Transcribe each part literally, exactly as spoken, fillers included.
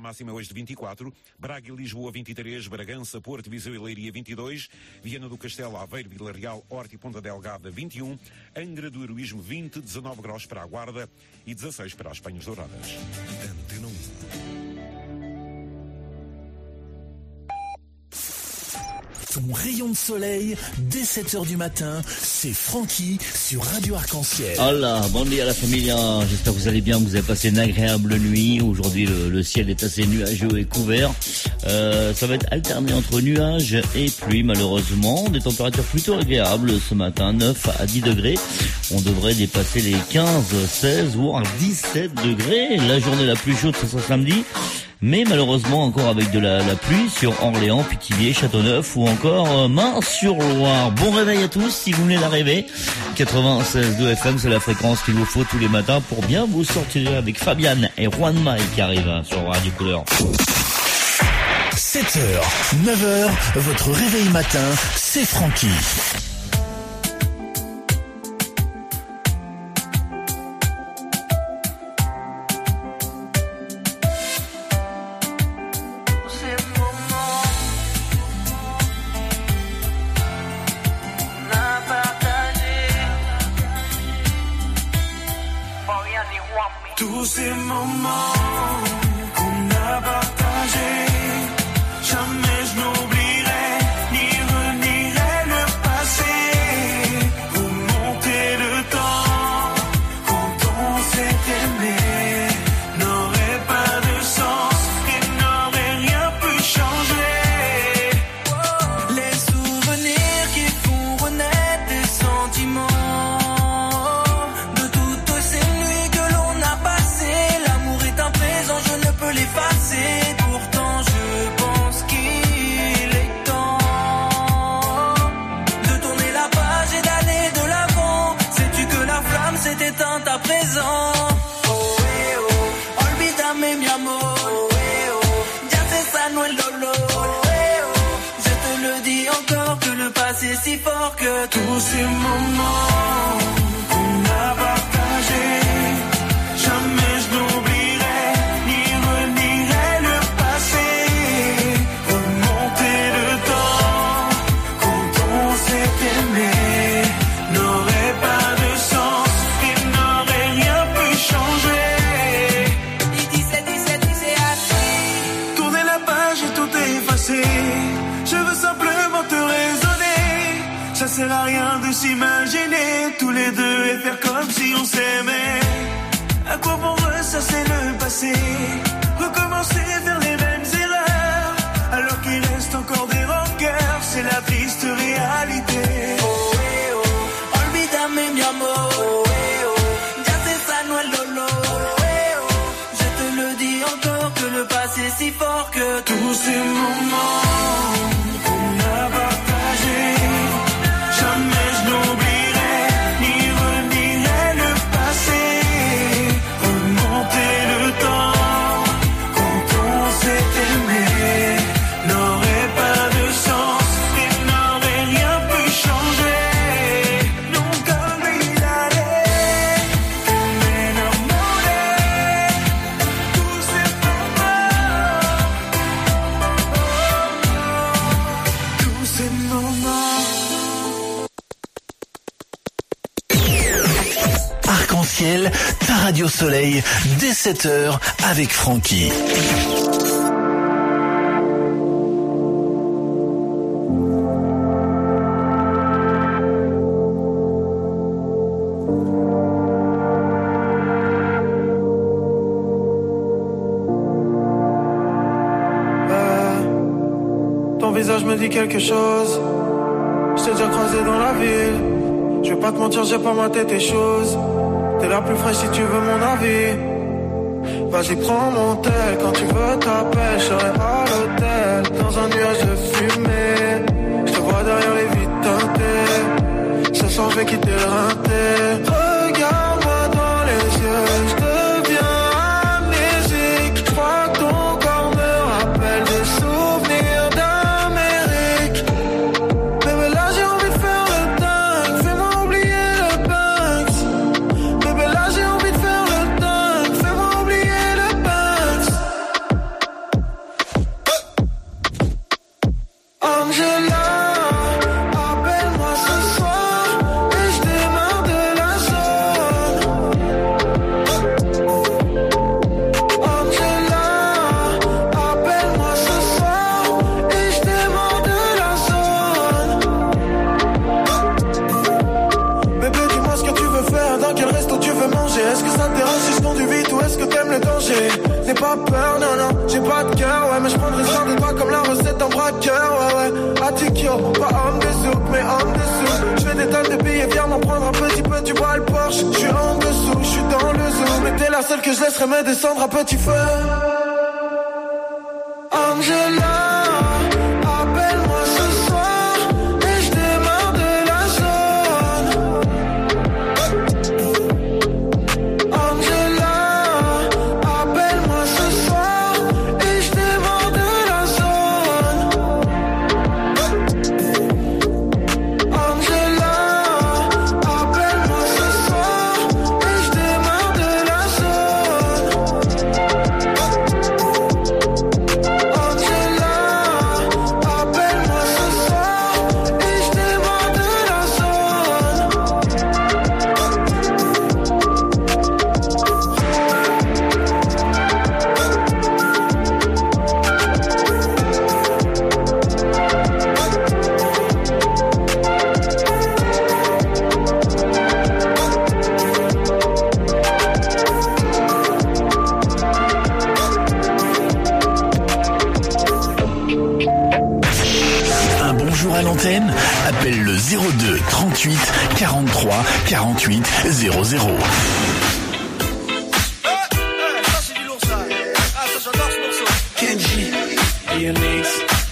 máxima hoje de vinte e quatro, Braga e Lisboa vinte e três, Bragança, Porto, Viseu e Leiria vinte e dois, Viana do Castelo, Aveiro, Vila Real, Horta e Ponta Delgada vinte e um, Angra do Heroísmo vinte, dezanove graus para a Guarda e dezasseis para as Penhas Douradas. Antena um. Ton rayon de soleil, dès sept heures du matin, c'est Francky sur Radio Arc-en-Ciel. Hola, bon dia la familia, j'espère que vous allez bien, que vous avez passé une agréable nuit. Aujourd'hui le, le ciel est assez nuageux et couvert. Euh, ça va être alterné entre nuages et pluie malheureusement. Des températures plutôt agréables ce matin, neuf à dix degrés. On devrait dépasser les quinze, seize voire dix-sept degrés. La journée la plus chaude ce sera samedi. Mais malheureusement encore avec de la, la pluie sur Orléans, Pithiviers, Châteauneuf ou encore euh, Main-sur-Loire. Bon réveil à tous si vous venez d'arriver. quatre-vingt-seize virgule deux F M, c'est la fréquence qu'il vous faut tous les matins pour bien vous sortir avec Fabian et Juan Mai qui arrivent sur Radio Couleur. sept heures, neuf heures, votre réveil matin, c'est Francky. Tous ces moments qu'on a partagés, jamais je n'oublierai ni renierai le passé. Remonter le temps quand on s'est aimé n'aurait pas de sens et n'aurait rien pu changer. Les souvenirs qui font renaître des sentiments. Pourtant je pense qu'il est temps de tourner la page et d'aller de l'avant. Sais-tu que la flamme s'est éteinte à présent? Oh eh oh, olvídame mi amor. Oh eh oh, ya se sanó el dolor. Oh eh oh, je te le dis encore que le passé est si fort que tous ces moments qu'on a partagés, jamais je n'oublie. Ça sert à rien de s'imaginer tous les deux et faire comme si on s'aimait. À quoi bon ressasser le passé, recommencer, faire les mêmes erreurs, alors qu'il reste encore des rancœurs, c'est la triste réalité. Oh eh oh, olvídame mi amor. Oh eh oh, ya se sanó el dolor. Oh eh oh, je te le dis encore que le passé est si fort que tous ces moments qu'on a partagés. Jamais je n'oublierai ni renierai le passé. Remonter le temps quand on s'est aimé n'aurait pas de sens et n'aurait rien pu changer. Nunca olvidaré que me enamoré. Tous ces moments, tous ces moments. Arc-en-Ciel, ta radio soleil, dès sept heures avec Francky. Euh, ton visage me dit quelque chose. Je t'ai déjà croisé dans la ville. Je vais pas te mentir, j'ai pas ma tête et choses. T'es la plus fraîche si tu veux mon avis. Vas-y prends mon tel, quand tu veux t'appelles. Je serai à l'hôtel, dans un nuage de fumée. Je te vois derrière les vitres teintées. Ce soir je vais quitter le rinté. Regarde-moi dans les yeux, je deviens amnésique. Je crois que ton corps me rappelle des souvenirs d'Amérique. Bébé là j'ai envie de faire le dingue, fais-moi oublier le Banks. Bébé là j'ai envie de faire le dingue, fais-moi oublier le Banks. non, j'ai pas de cœur, ouais, mais je prendrai soin de toi comme la recette d'un braqueur, ouais, ouais. Atikyo, pas homme de soupe, mais homme de soupe. Je fais des tonnes de billets, viens m'en prendre un petit peu, tu vois le Porsche. Je suis en dessous, je suis dans le zoo, mais t'es la seule que je laisserai me descendre à petit feu. Angela, appelle-moi ce soir et je démarre de la zone. Angela, appelle-moi ce soir et je démarre de la zone. Angela, appelle-moi ce soir et je démarre de la zone. À l'antenne, appelle le zéro deux trente-huit quarante-trois quarante-huit zéro zéro. Ah, ça c'est du lourd ça. Ah, ça j'adore ce morceau. Kenji, Ionix.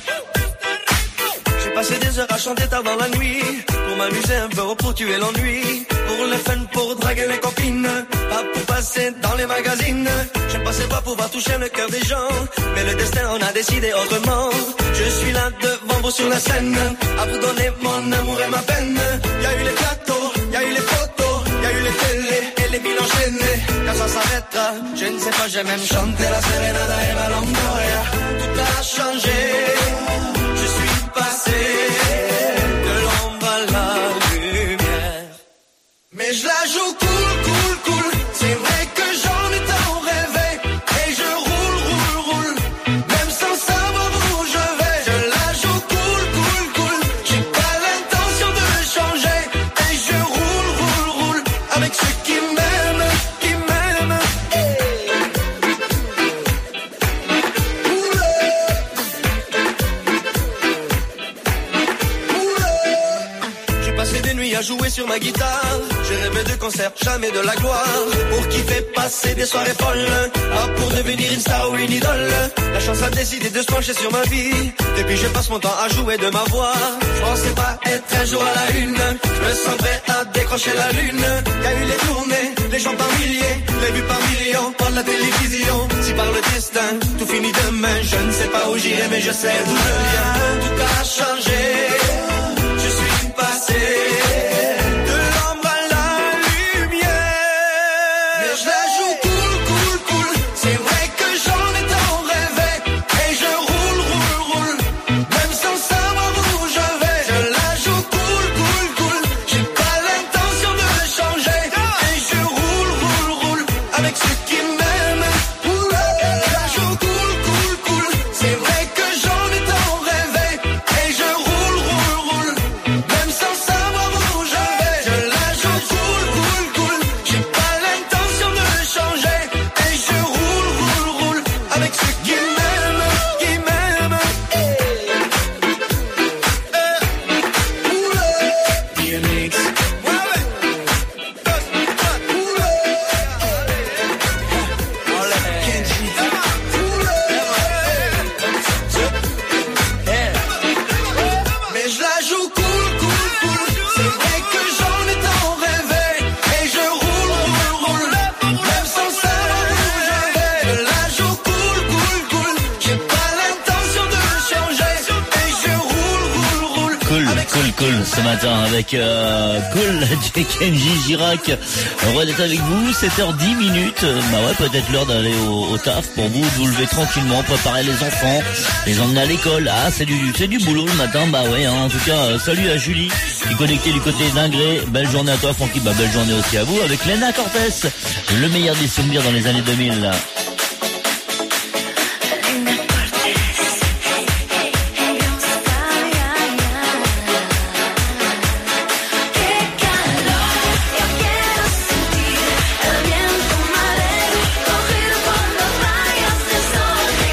J'ai passé des heures à chanter tard dans la nuit, pour m'amuser un peu, pour tuer l'ennui, pour le fun, pour draguer les copines, pas pour passer dans les magazines. J'aime pas, c'est pas pouvoir toucher le cœur des gens, mais le destin en a décidé autrement. Je suis là devant vous sur la scène, à vous donner mon amour et ma peine. Y a eu les plateaux, y a eu les photos, y a eu les télés et les villes enchaînées. Quand ça s'arrêtera, je ne sais pas, j'ai même chanté la Serenada et la Longoria. Tout a changé, je suis passé de l'ombre à la lumière. Mais je la joue cool, cool, cool. C'est vrai que j'en ai tant rêvé, et je roule, roule, roule, même sans savoir où je vais. Je la joue cool, cool, cool. J'ai pas l'intention de changer, et je roule, roule, roule avec ceux qui m'aiment, qui m'aiment. J'ai passé des nuits à jouer sur ma guitare. J'ai rêvé de concerts, jamais de la gloire. Pour kiffer, passer des soirées folles. Ah, pour devenir une star ou une idole. La chance a décidé de se pencher sur ma vie. Depuis je passe mon temps à jouer de ma voix. Je pensais pas être un jour à la une. Je me sens prêt à décrocher la lune. Y a eu les tournées, les gens par milliers, les vues par millions, par la télévision. Si par le destin, tout finit demain. Je ne sais pas où j'irai, mais je sais d'où je viens. Tout a changé, je suis passé de l'ombre à la lumière. Mais je la joue cool, cool, cool. C'est vrai que j'en ai tant rêvé, et je roule, roule, roule, même sans savoir où je vais. Je la joue cool, cool, cool. J'ai pas l'intention de changer, et je roule, roule, roule avec ceux qui m'aiment. Je la joue cool, cool, cool. C'est vrai que j'en ai tant rêvé, et je roule, roule, roule, même sans savoir où je vais. Je la joue cool, cool, cool. J'ai pas l'intention de changer, et je roule, roule, roule avec ceux qui m'aiment, qui m'aiment. D M X. Mais je la joue cool, cool, cool. C'est vrai que j'en ai tant rêvé, et je roule, roule, roule, même sans savoir où je vais. Je la joue cool, cool, cool. J'ai pas l'intention de changer, et je roule, roule, roule. Cool, cool, cool, ce matin avec euh, Cool, Kenji Girac. Heureux d'être avec vous, sept heures dix minutes. Bah ouais, peut-être l'heure d'aller au, au taf pour vous, de vous lever tranquillement, préparer les enfants, les emmener à l'école. Ah, c'est du, c'est du boulot le matin, bah ouais, hein. En tout cas, euh, salut à Julie, qui est connectée du côté d'Ingré. Belle journée à toi, Francky, bah belle journée aussi à vous, avec Lena Cortés, le meilleur des souvenirs dans les années deux mille. Là. El viento mareo, cogido cuando rayas de sol.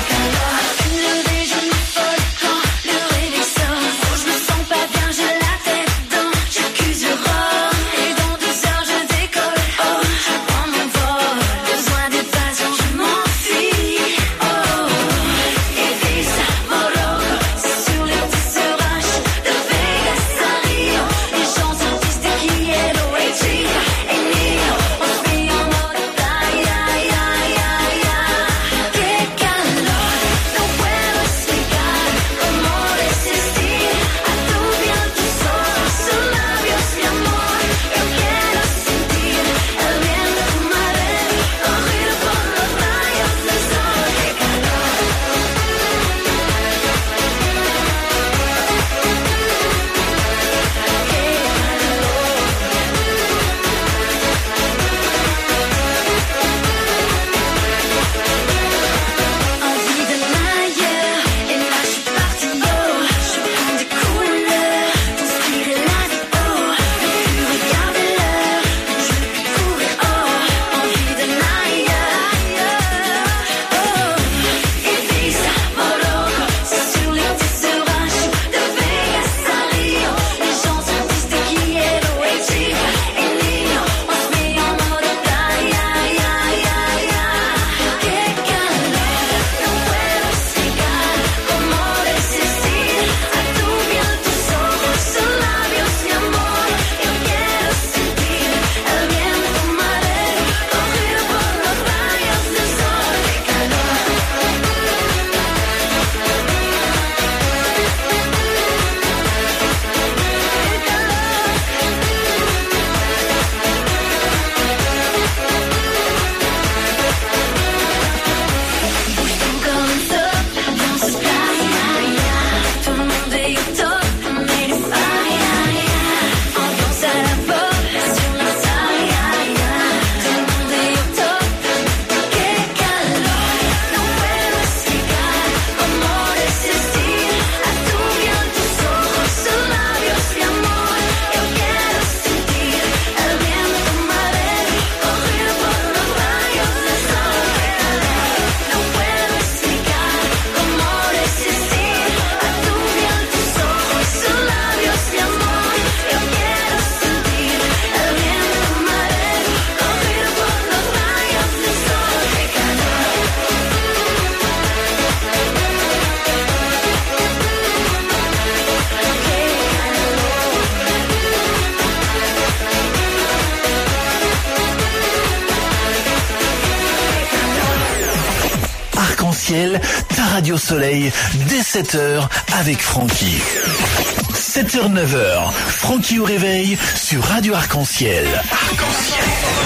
ta radio soleil, dès sept heures avec Francky. sept heures neuf heures, Francky au réveil sur Radio Arc-en-Ciel. Arc-en-Ciel.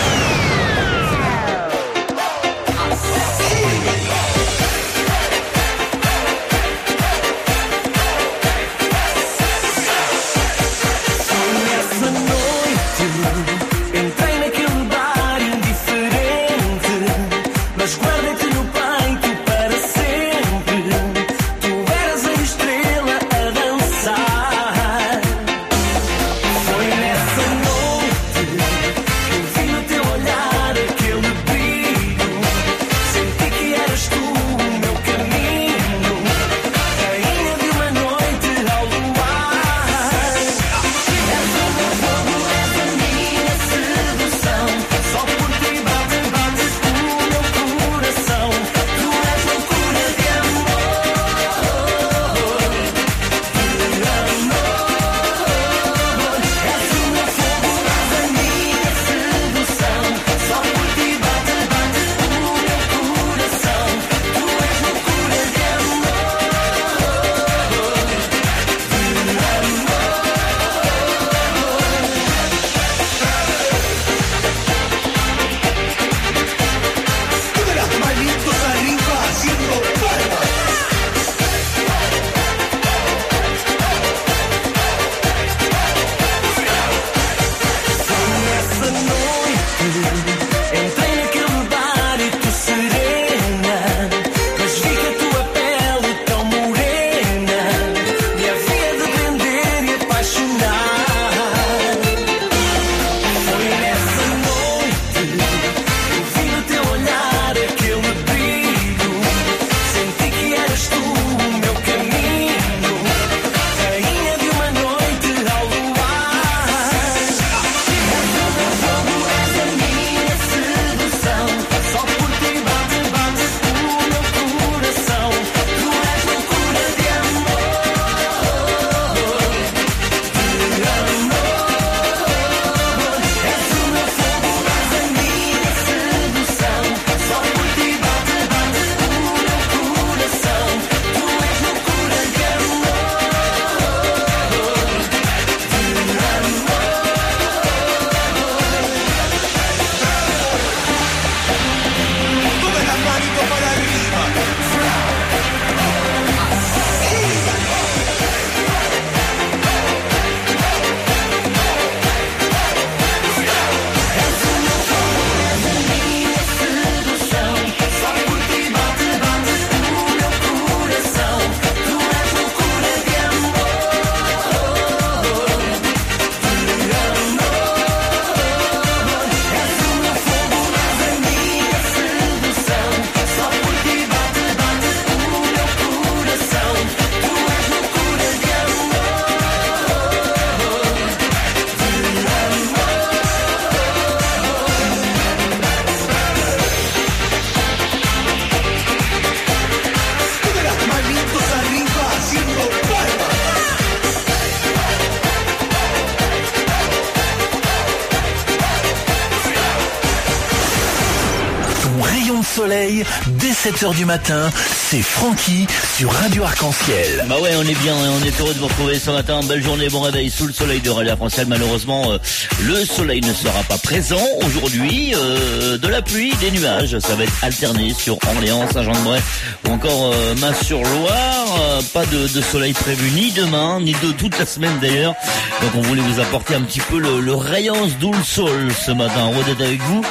Soleil, dès sept heures du matin, c'est Francky sur Radio Arc-en-Ciel. Bah ouais, on est bien, on est heureux de vous retrouver ce matin. Belle journée, bon réveil sous le soleil de Radio Arc-en-Ciel. Malheureusement, euh, le soleil ne sera pas présent aujourd'hui. Euh, de la pluie, des nuages, ça va être alterné sur Orléans, Saint-Jean-de-Bray ou encore euh, Mas-sur-Loire. Euh, pas de, de soleil prévu ni demain, ni de toute la semaine d'ailleurs. Donc on voulait vous apporter un petit peu le, le rayon d'Oul Sol ce matin. On va être avec vous.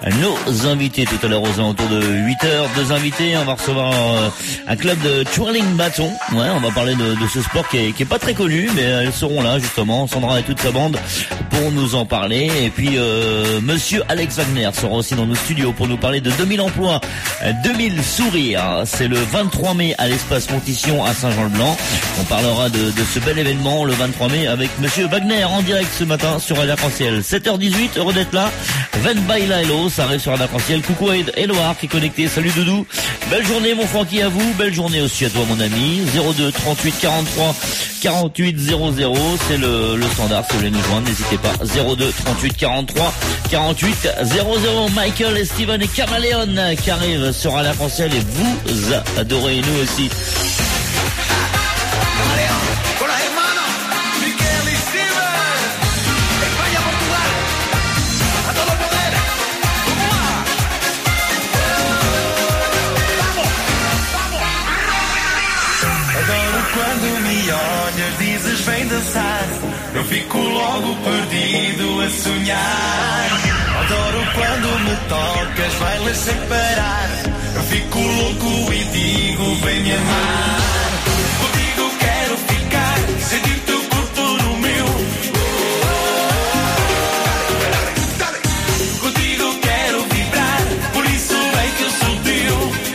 Nos invités tout à l'heure aux alentours de huit heures. Deux invités, on va recevoir euh, un club de twirling bâton. Ouais, on va parler de, de ce sport qui est, qui est pas très connu, mais elles seront là justement, Sandra et toute sa bande, pour nous en parler. Et puis euh, Monsieur Alex Wagner sera aussi dans nos studios pour nous parler de deux mille emplois, deux mille sourires. C'est le vingt-trois mai à l'espace Montition à Saint-Jean-le-Blanc. On parlera de, de ce bel événement le vingt-trois mai avec Monsieur Wagner en direct ce matin sur Radio Arc-en-Ciel. sept heures dix-huit, heureux d'être là. Ven by Lilo, ça arrive sur Radio Arc-en-Ciel. Coucou à Eloard qui est connecté. Salut Doudou. Belle journée mon Francky à vous, belle journée aussi à toi mon ami. zéro deux trente-huit quarante-trois quarante-huit zéro zéro, c'est le, le standard, si vous voulez nous joindre, n'hésitez pas. zéro deux trente-huit quarante-trois quarante-huit zéro zéro. Michael et Steven et Caméléon qui arrivent sur Radio Arc-en-Ciel et vous adorez, nous aussi. Dizes vem dançar, eu fico logo perdido a sonhar. Adoro quando me tocas, bailas sem parar. Eu fico louco e digo vem me amar. Contigo quero ficar, sentir teu corpo no meu. Contigo quero vibrar, por isso é que eu sou teu.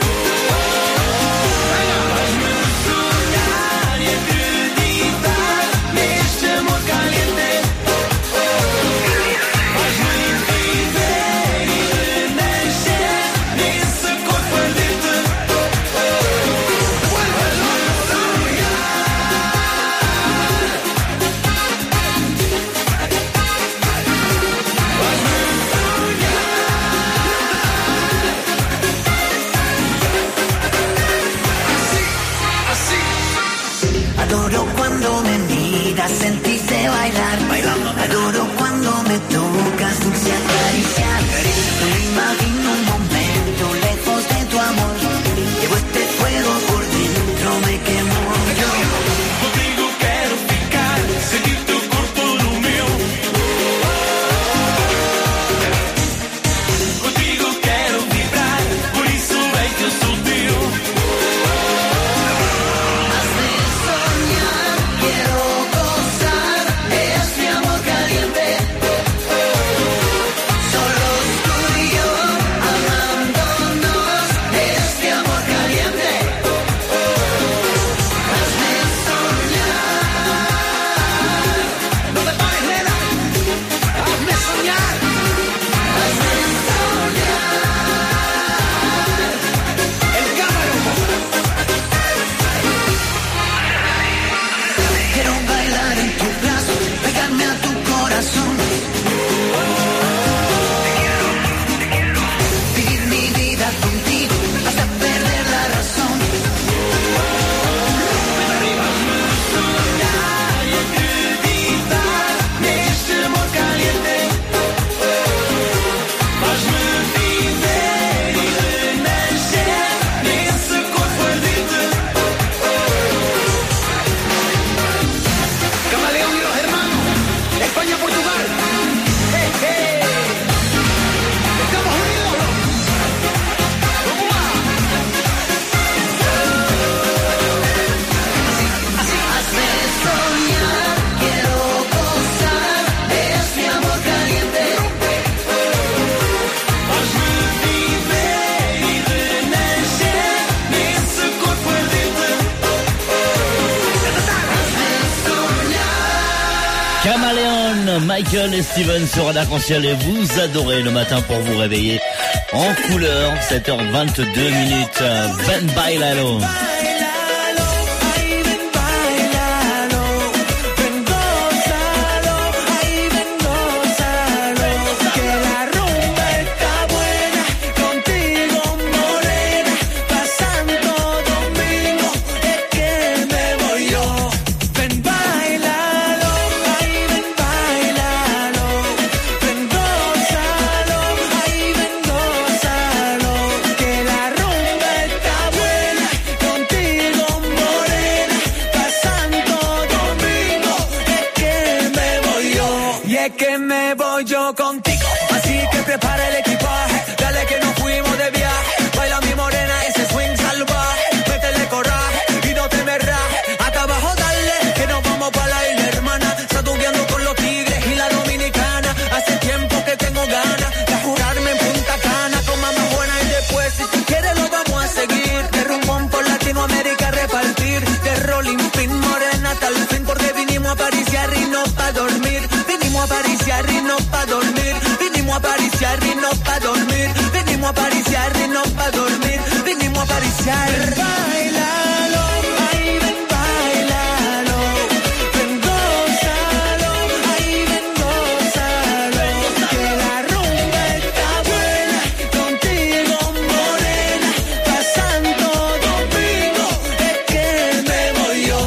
Adoro cuando me miras, sentirte bailar. Bailando. Adoro cuando me tocas, dulce acariciar. Me imagino un momento lejos de tu amor. Llevo este fuego por dentro, me quemo yo. Contigo quero ficar, sentir teu corpo no meu. Contigo quero vibrar, por isso é que eu sou teu. Michael et Steven sur Radio Arc-en-Ciel et vous adorez le matin pour vous réveiller en couleur. sept heures vingt-deux minutes. Ben Bailalo. Que me voy yo contigo, así que prepara el equipaje, dale que nos fuimos de viaje, baila mi morena ese swing salvaje, métele coraje y no te me rajes, acá abajo dale, que nos vamos pa' la isla hermana, saduqueando con los tigres y la dominicana, hace tiempo que tengo ganas de jurarme en Punta Cana con mamá buena y después si tú quieres lo vamos a seguir, de rumbón por Latinoamérica repartir, de rolling pin morena hasta el fin, porque vinimos a París y no pa' dormir. Vinimos a pariciar y no pa' dormir. Vinimos a pariciar y no pa' dormir. Vinimos a pariciar y no pa' dormir. Vinimos vamos a acariciar. Bailalo, ay, ven, bailalo. Ven, gózalo, ay, ven, gózalo. Que la rumba está buena, contigo morena. Pa' Santo Domingo es que me voy yo.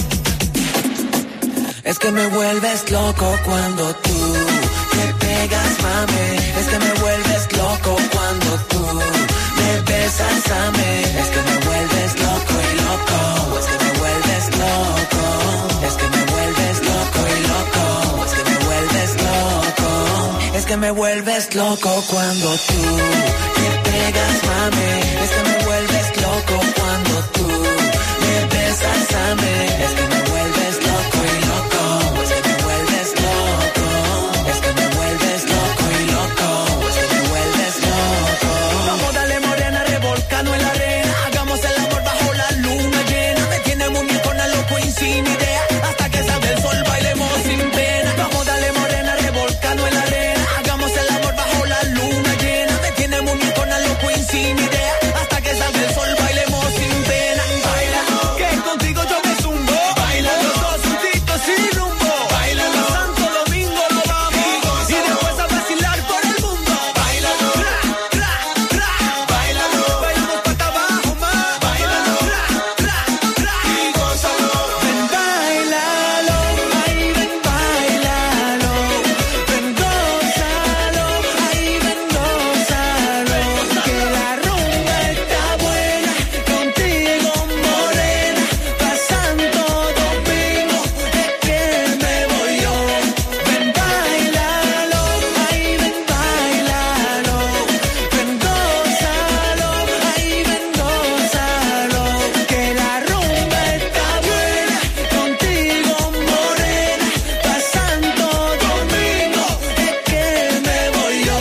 Es que me vuelves loco cuando tú me pegas, mami. Es que me vuelves loco cuando tú me besas, mami. Es que me vuelves loco y loco. Es que me vuelves loco. Es que me vuelves loco y loco. Es que me vuelves loco. Es que me vuelves loco cuando tú me pegas, mami. Es que me vuelves loco cuando tú me besas, mami. Es que me vuelves loco y loco. Es que me vuelves loco. Es que me vuelves loco y loco. Es que me vuelves loco. Vamos, dale morena, revolcando en la arena. Hagamos el amor bajo la luna llena. Me tiene muñecona loco y sin idea. Hasta que salga el sol bailemos sin pena. Vamos, dale morena, revolcando en la arena. Hagamos el amor bajo la luna llena. Me tiene muñecona loco y sin idea. Hasta que salga el sol bailemos sin pena. Baila, que contigo yo me zumbo. Baila, los dos juntitos sin rumbo. Baila, a Santo Domingo lo vamos. Y después a vacilar por el mundo. Bailalo, tra, tra, tra. Bailalo, bailamos pata abajo más. Bailalo, tra, tra, tra. Y gózalo. Ven, bailalo, ay, ven, bailalo. Ven, gózalo, ay, ven, gózalo. Que la rumba está buena, contigo morena. Pa' Santo Domingo es que me voy yo. Ven, bailalo, ay, ven, bailalo. Ven, gózalo, ay, ven, gózalo. Que la rumba está buena, contigo morena. Pa' Santo Domingo es que me voy yo.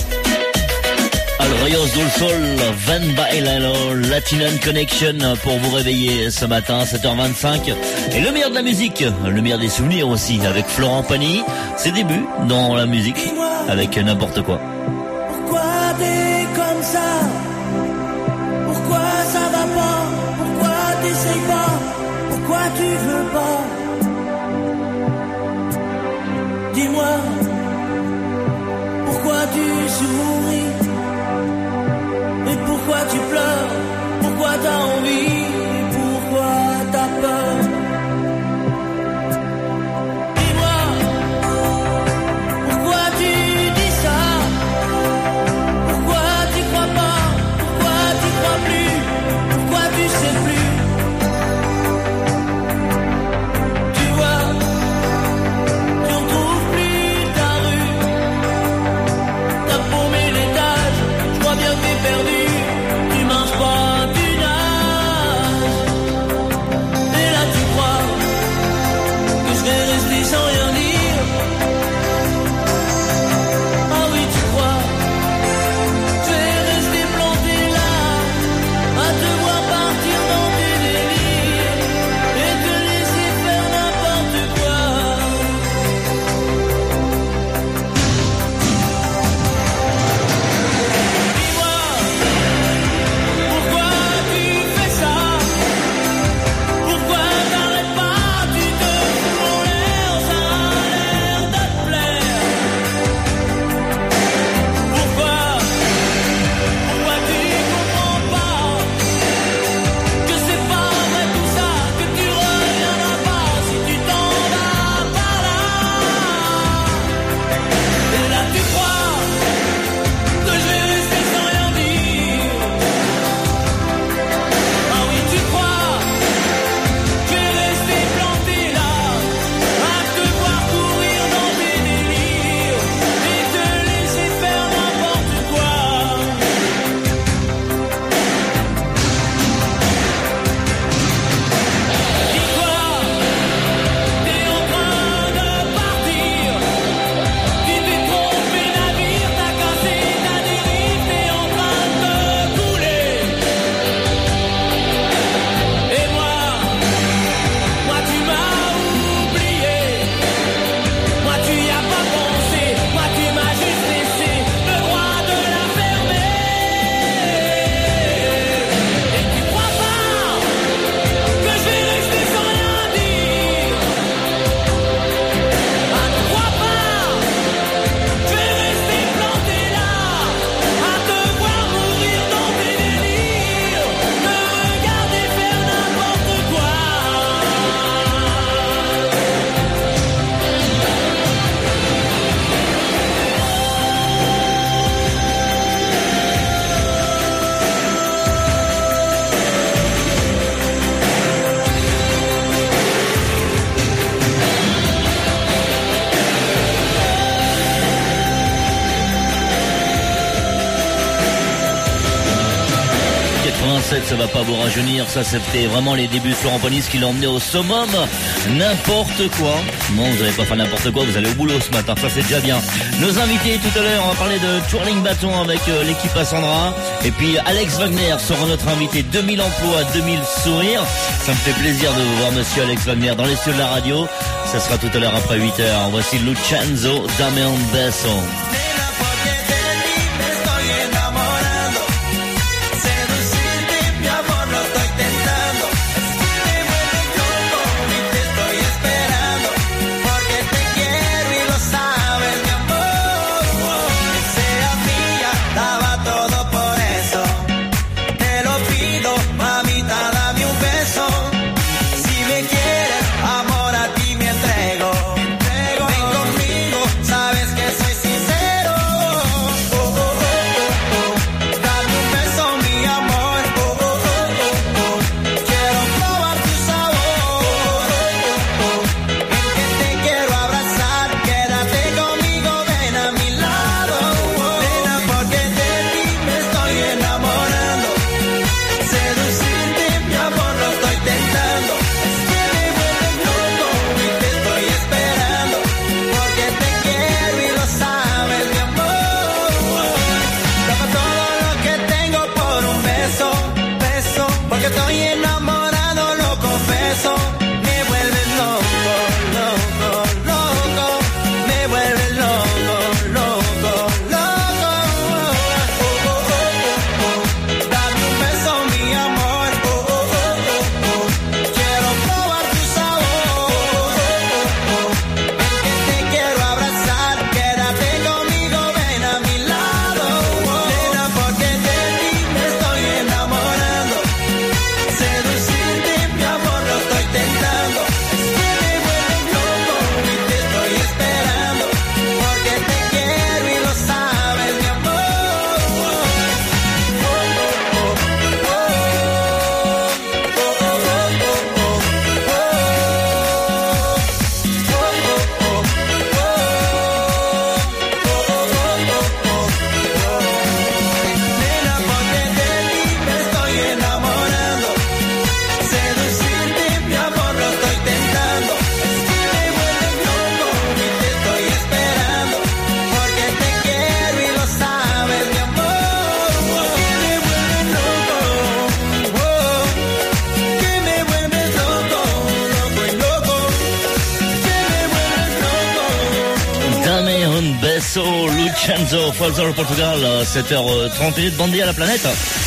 Alors, Rayos del Sol, Van Bailalo, Latin Connection pour vous réveiller ce matin, sept heures vingt-cinq. Et le meilleur de la musique, le meilleur des souvenirs aussi, avec Florent Pagny. Ses débuts dans la musique, avec n'importe quoi. Pourquoi t'es comme ça? Pourquoi ça va pas? Pourquoi t'essayes pas? Pourquoi tu veux pas? Dis-moi, pourquoi tu souris? Et pourquoi tu pleures? Pourquoi t'as envie? Et pourquoi t'as peur? Dis-moi, pourquoi tu dis ça? Pourquoi tu crois pas? Pourquoi tu crois plus? Pourquoi tu sais plus? Tu vois, tu retrouves plus ta rue. T'as paumé l'étage, je crois bien que t'es perdu. Tu marches pas, tu nages. sait que ça va pas vous rajeunir. Ça, c'était vraiment les débuts sur Ramponies qui l'ont emmené au summum. N'importe quoi. Non, vous n'allez pas faire n'importe quoi, vous allez au boulot ce matin. Ça, c'est déjà bien. Nos invités tout à l'heure, on va parler de twirling bâton avec euh, l'équipe Cassandra. Et puis, Alex Wagner sera notre invité. deux mille emplois, deux mille sourires. Ça me fait plaisir de vous voir, monsieur Alex Wagner, dans les studios de la radio. Ça sera tout à l'heure après huit heures. Voici Lucenzo, Dame un beso. Lucenzo, Folsor, Portugal, sept heures trente minutes, bandit à la planète.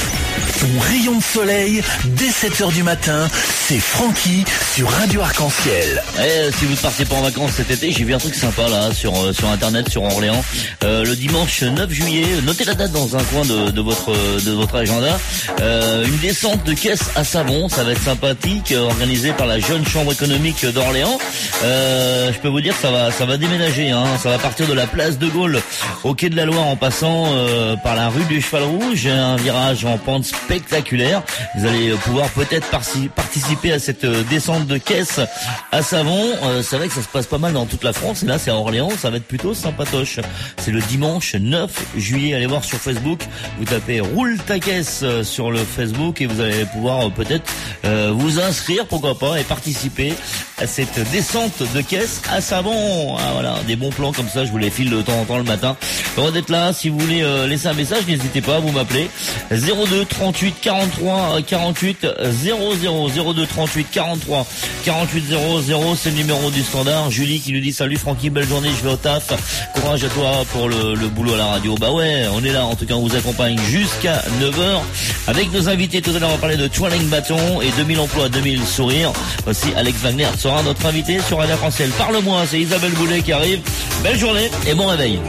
Ton rayon de soleil, dès sept heures du matin, c'est Francky sur Radio Arc-en-Ciel. Et si vous ne partez pas en vacances cet été, j'ai vu un truc sympa là sur euh, sur internet, sur Orléans. Euh, le dimanche neuf juillet, notez la date dans un coin de, de votre de votre agenda. Euh, une descente de caisse à savon, ça va être sympathique, euh, organisée par la jeune chambre économique d'Orléans. Euh, je peux vous dire que ça va ça va déménager, hein. Ça va partir de la place de Gaulle au quai de la Loire en passant euh, par la rue du Cheval Rouge, un virage en pente spectaculaire. Vous allez pouvoir peut-être participer à cette descente de caisse à savon. Euh, c'est vrai que ça se passe pas mal dans toute la France et là c'est à Orléans, ça va être plutôt sympatoche. C'est le dimanche neuf juillet, allez voir sur Facebook, vous tapez Roule ta caisse sur le Facebook et vous allez pouvoir peut-être euh, vous inscrire, pourquoi pas, et participer à cette descente de caisse à savon. Ah, voilà, des bons plans comme ça, je vous les file de temps en temps le matin. Heureux d'être là, si vous voulez euh, laisser un message, n'hésitez pas, vous m'appelez zéro deux trente-huit quarante-trois quarante-huit zéro zéro zéro deux trente-huit quarante-trois quarante-huit zéro zéro, c'est le numéro du standard. Julie qui nous dit salut Francky, belle journée, je vais au taf, courage à toi pour le, le boulot à la radio. Bah ouais, on est là, en tout cas on vous accompagne jusqu'à neuf heures avec nos invités. Tout à l'heure on va parler de twirling bâton et deux mille emplois, deux mille sourires. Voici Alex Wagner sera notre invité sur Radio Arc-en-Ciel. Parle-moi, c'est Isabelle Boulet qui arrive. Belle journée et bon réveil.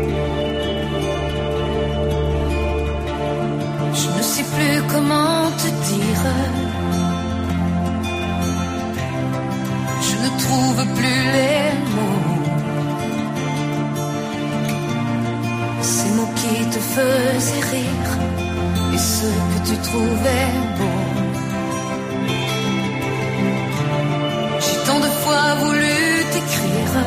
Je ne sais plus comment te dire. Je ne trouve plus les mots. Ces mots qui te faisaient rire et ceux que tu trouvais beaux. J'ai tant de fois voulu t'écrire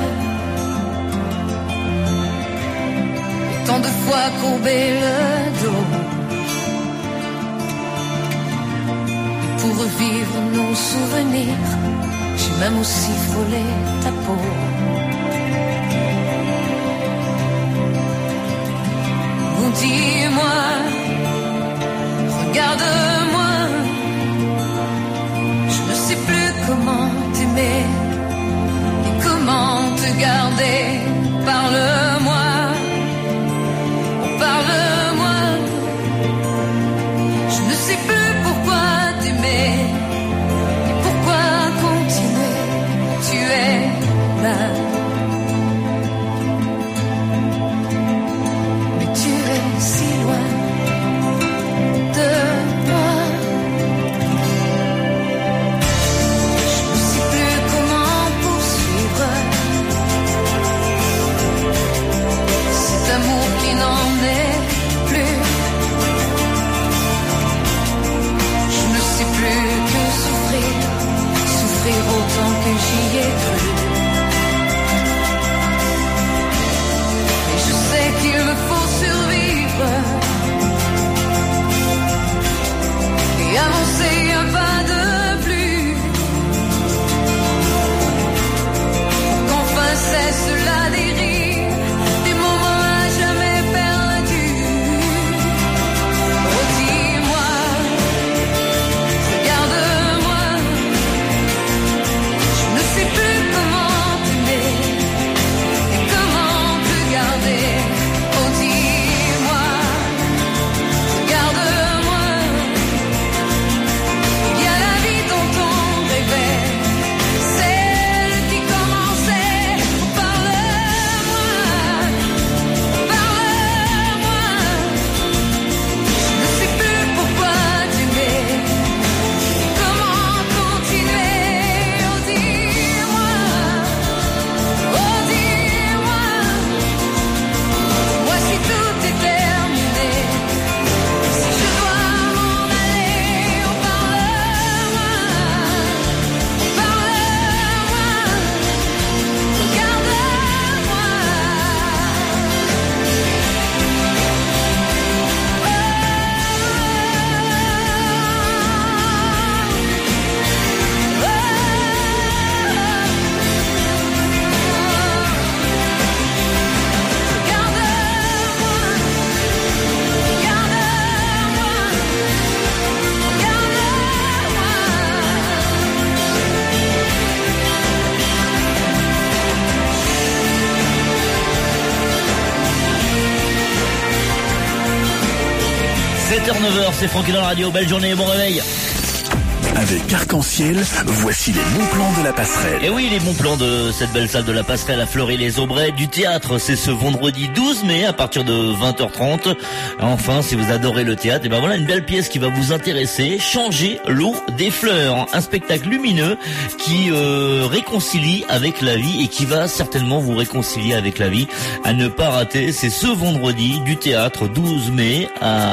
et tant de fois courbé le dos. revivre nos souvenirs. J'ai même aussi frôlé ta peau. Oh, dis-moi, regarde-moi. Je ne sais plus comment t'aimer et comment te garder. Parle-moi, parle-moi. Je ne sais plus pourquoi t'aimer et pourquoi continuer. Tu es là, mais tu es si loin de moi. Je ne sais plus comment poursuivre cet amour qui n'en est plus. Je ne sais plus que souffrir, souffrir autant que j'y ai cru. Et je sais qu'il me faut survivre et avancer un pas de plus, pour qu'enfin cesse la dérive des moments à jamais perdus. Oh, dis-moi, regarde-moi. Je ne sais plus comment t'aimer et comment te garder. Oh, dis-moi, regarde-moi. Il y a la vie dont on rêvait, celle qui commençait. Parle-moi, parle-moi. Je ne sais plus pourquoi t'aimer, comment continuer. Oh, dis-moi, oh, dis-moi. Moi, si tout est terminé, si je dois m'en aller, oh, parle-moi, parle-moi, regarde-moi. sept heures neuf heures, c'est Francky dans la radio. Belle journée et bon réveil. Avec Arc-en-Ciel, voici les bons plans de la passerelle. Et oui, les bons plans de cette belle salle de la passerelle à Fleury-les-Aubrais du théâtre. C'est ce vendredi douze mai à partir de vingt heures trente. Enfin, si vous adorez le théâtre, et ben voilà une belle pièce qui va vous intéresser. Changer l'eau des fleurs. Un spectacle lumineux qui euh, réconcilie avec la vie et qui va certainement vous réconcilier avec la vie. À ne pas rater, c'est ce vendredi du théâtre douze mai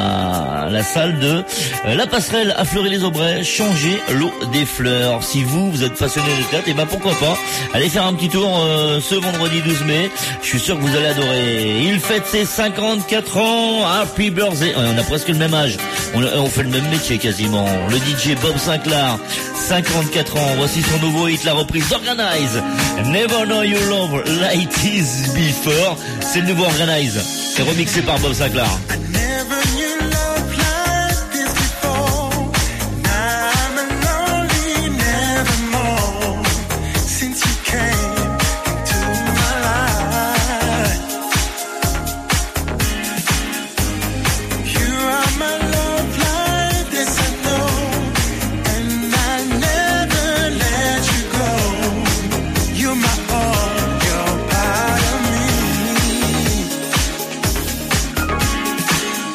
à la salle de euh, la passerelle à Fleury-les-Aubrais. Changer l'eau des fleurs. Si vous, vous êtes passionné de théâtre, et ben pourquoi pas allez faire un petit tour euh, ce vendredi douze mai. Je suis sûr que vous allez adorer. Il fête ses cinquante-quatre ans. Happy birthday. On a presque le même âge. On, on fait le même métier quasiment. Le D J Bob Sinclair, cinquante-quatre ans. Voici son nouveau hit, la reprise Organize. Never Know You Love Like This Before. C'est le nouveau Organize. C'est remixé par Bob Sinclair. You're part of me.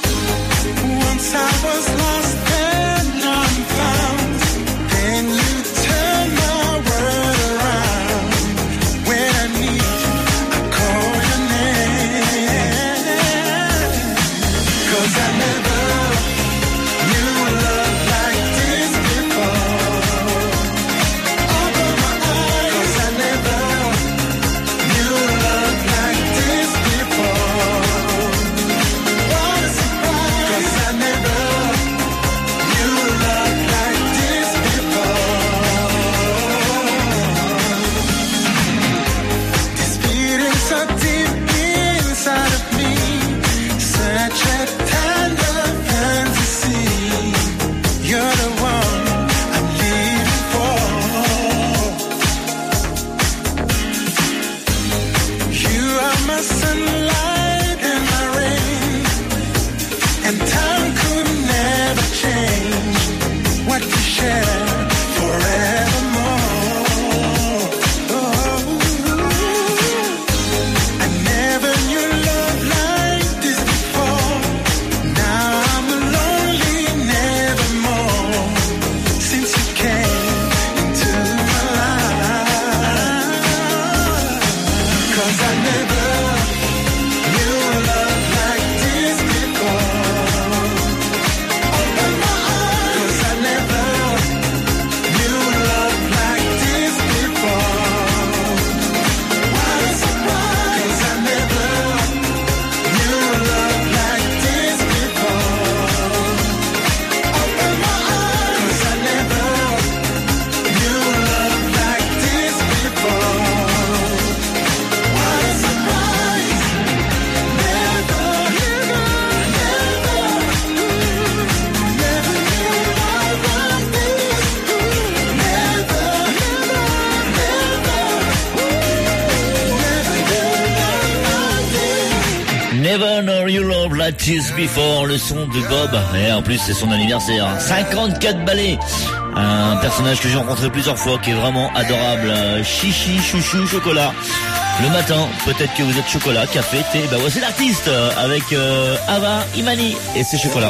Never Know You Love Like This Before, le son de Bob. Et en plus, c'est son anniversaire. cinquante-quatre balais. Un personnage que j'ai rencontré plusieurs fois, qui est vraiment adorable. Chichi, chouchou, chocolat. Le matin, peut-être que vous êtes chocolat, café, thé. Bah voici l'artiste avec euh, Ava Imani et ses chocolats.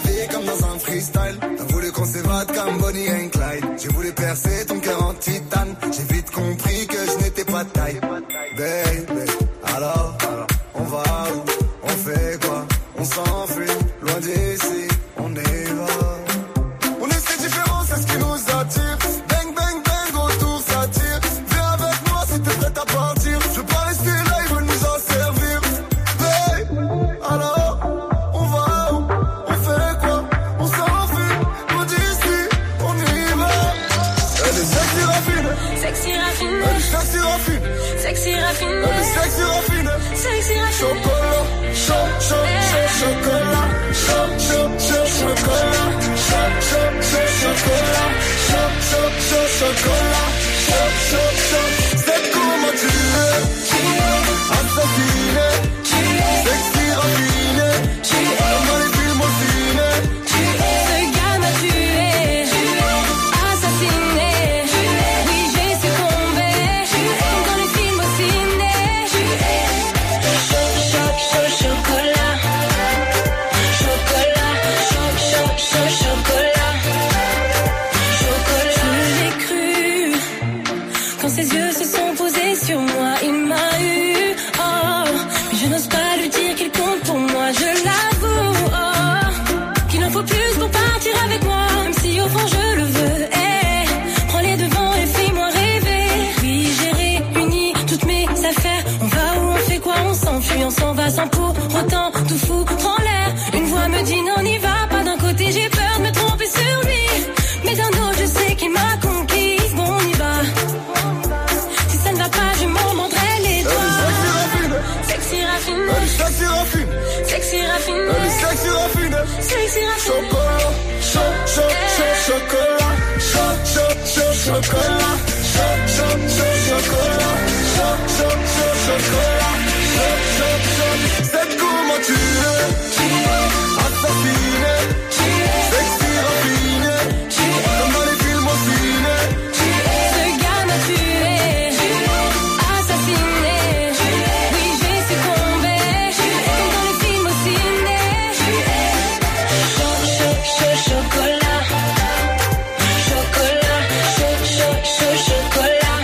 T'as voulu qu'on s'évade comme Bonnie and Clyde. J'ai voulu percer ton cœur en titane. J'ai vite compris que je n'étais pas de taille. Baby, alors, on va où? On fait quoi? On s'enfuit, loin d'ici, on y va. On est si différents, c'est ce qui nous attire. Bang, bang, bang, autour ça tire. Viens avec moi si t'es prête à partir. Je veux pas rester là, ils veulent nous en servir. Baby, alors, on va où? On fait quoi? On s'enfuit, loin d'ici, on y va. Elle est sexy raffine. Sexy raffine. Elle est sexy raffine. Sexy raffine. Elle est sexy raffine. Sexy raffine. Chocolat, chaud, chaud, chaud, chocolat, chaud, chaud, chaud, chocolat, chaud, chaud, chaud, chocolat, chaud, chaud, chaud, chocolat, chaud, chaud, chaud. C'est comment tu es, assassiné, sexy raffiné, comme dans les films au ciné. Ce gars m'a tué, assassiné. Oui, j'ai succombé, comme dans les films au ciné. Chaud, chaud, chaud, chocolat. Chocolat, chaud, chaud, chaud, chocolat. Chocolat. Je l'ai cru, quand ses yeux se sont posés sur moi, il m'a eu. Oh, mais je n'ose pas lui dire qu'il compte pour moi, je l'avoue. Oh, qu'il en faut plus pour partir avec moi, même si au fond je le veux. Hey, prends les devants et fais-moi rêver. Oui, j'ai réuni toutes mes affaires. On va où, on fait quoi, on s'enfuit, on s'en va sans pour autant tout foutre en l'air. Une voix me dit non, n'y va pas. D'un côté j'ai peur de me tromper sur lui, mais d'un autre je sais qu'il m'a conquise. Bon, on y va. Si ça ne va pas, je m'en mordrai les doigts. Sexy raffine. Elle est sexy raffine. Sexy raffine. Elle est sexy raffine. Sexy raffine. Chocolat, chaud, chaud, chaud, chocolat, chaud, chaud, chaud, chocolat, chaud, chaud, chaud, chocolat, chaud, chaud, chaud, chocolat, chaud, chaud, chaud. C'est comment tu es, assassiné, sexy raffiné, comme dans les films au ciné. Ce gars m'a tué, assassiné. Oui, j'ai succombé, comme dans les films au ciné. Chaud, chaud, chaud, chocolat. Chocolat, chaud, chaud, chaud, chocolat.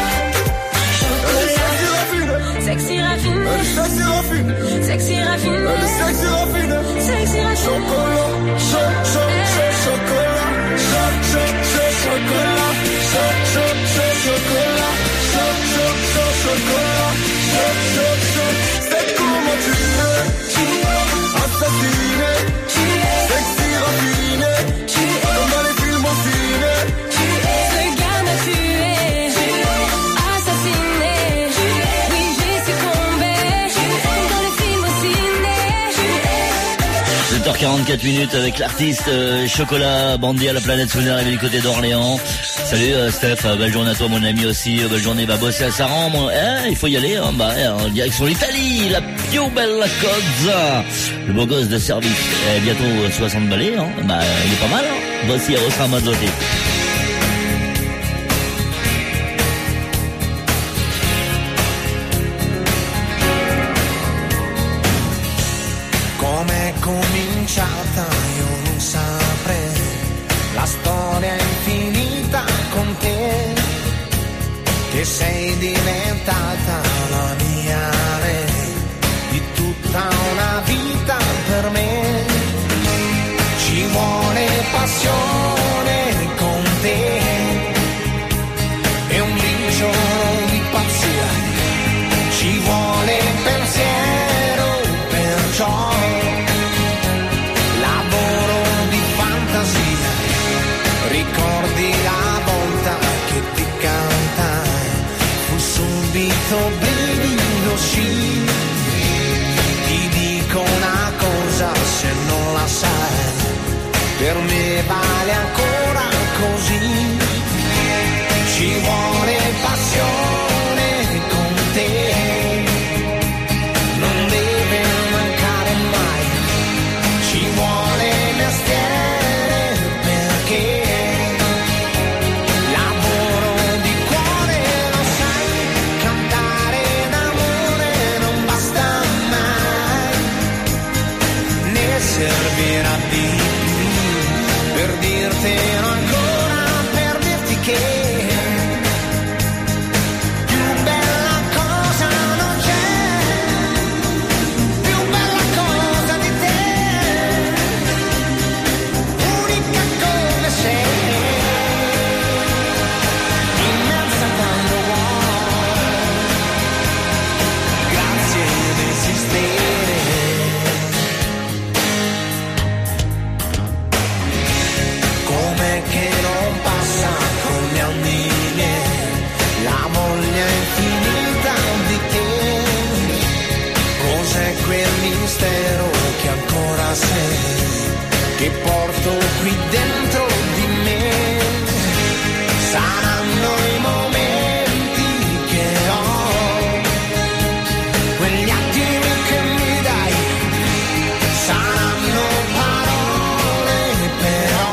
Chocolat. Sexy raffine. Elle est sexy raffine. Sexy raffine. Elle est sexy raffine. Sexy raffine. Chocolat, chaud, chaud, chaud, chocolat, chaud, chaud, chaud, chocolat, chaud, chaud, chaud, chocolat, chaud, chaud, chaud, chocolat, chaud, chaud, chaud. C'est comment tu es, assassiné, sexy raffiné, comme dans les films au ciné. Ce gars m'a tué, assassiné. Oui, j'ai succombé, comme dans les films au ciné. sept heures quarante-quatre minutes avec l'artiste euh, Chocolat Bandit à la planète Souvenir arrivé du côté d'Orléans. Salut euh, Steph, euh, belle journée à toi mon ami aussi, euh, belle journée, va bosser à Saran, mon... eh, il faut y aller, hein, bah, eh, en direction l'Italie, la più bella cosa, le beau gosse de service, eh, bientôt euh, soixante balais, hein, bah il est pas mal, hein. Voici Eros Ramazzotti. Com'è cominciata io non saprei, la storia è infinita con te, che sei diventata la mia re, di tutta una vita per me. Ci vuole passione con te e un briciolo di pazzia, ci vuole pensiero, perciò lavoro di fantasia. Ricordi la volta che ti cantai, fu subito brivido, sì. Ti dico una cosa, se non la sai, per me vale ancora così. Ci vuole passione con te, non deve mai che porto qui dentro di me. Saranno i momenti che ho, quegli attimi che mi dai, saranno parole però.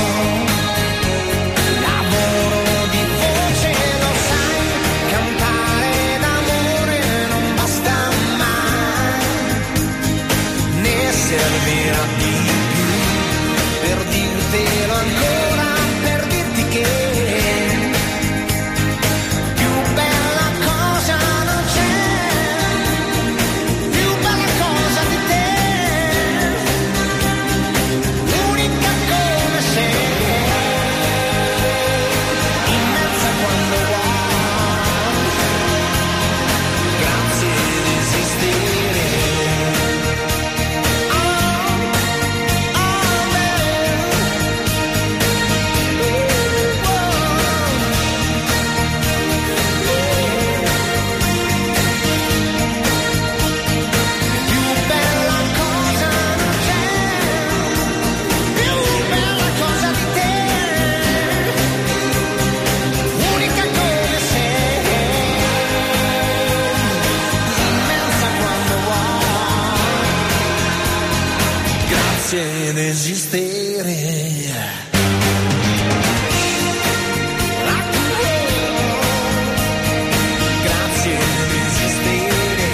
Lavoro di voce, lo sai, cantare d'amore non basta mai, ne servirà di più per dirtelo ancora, per dirti che più bella cosa non c'è, più bella cosa di te, unica come sei, immensa quando vuoi, grazie di esistere. Oh, oh, più bella cosa non c'è, più bella cosa di te, unica come sei, immensa quando vuoi, grazie di esistere. Grazie di esistere.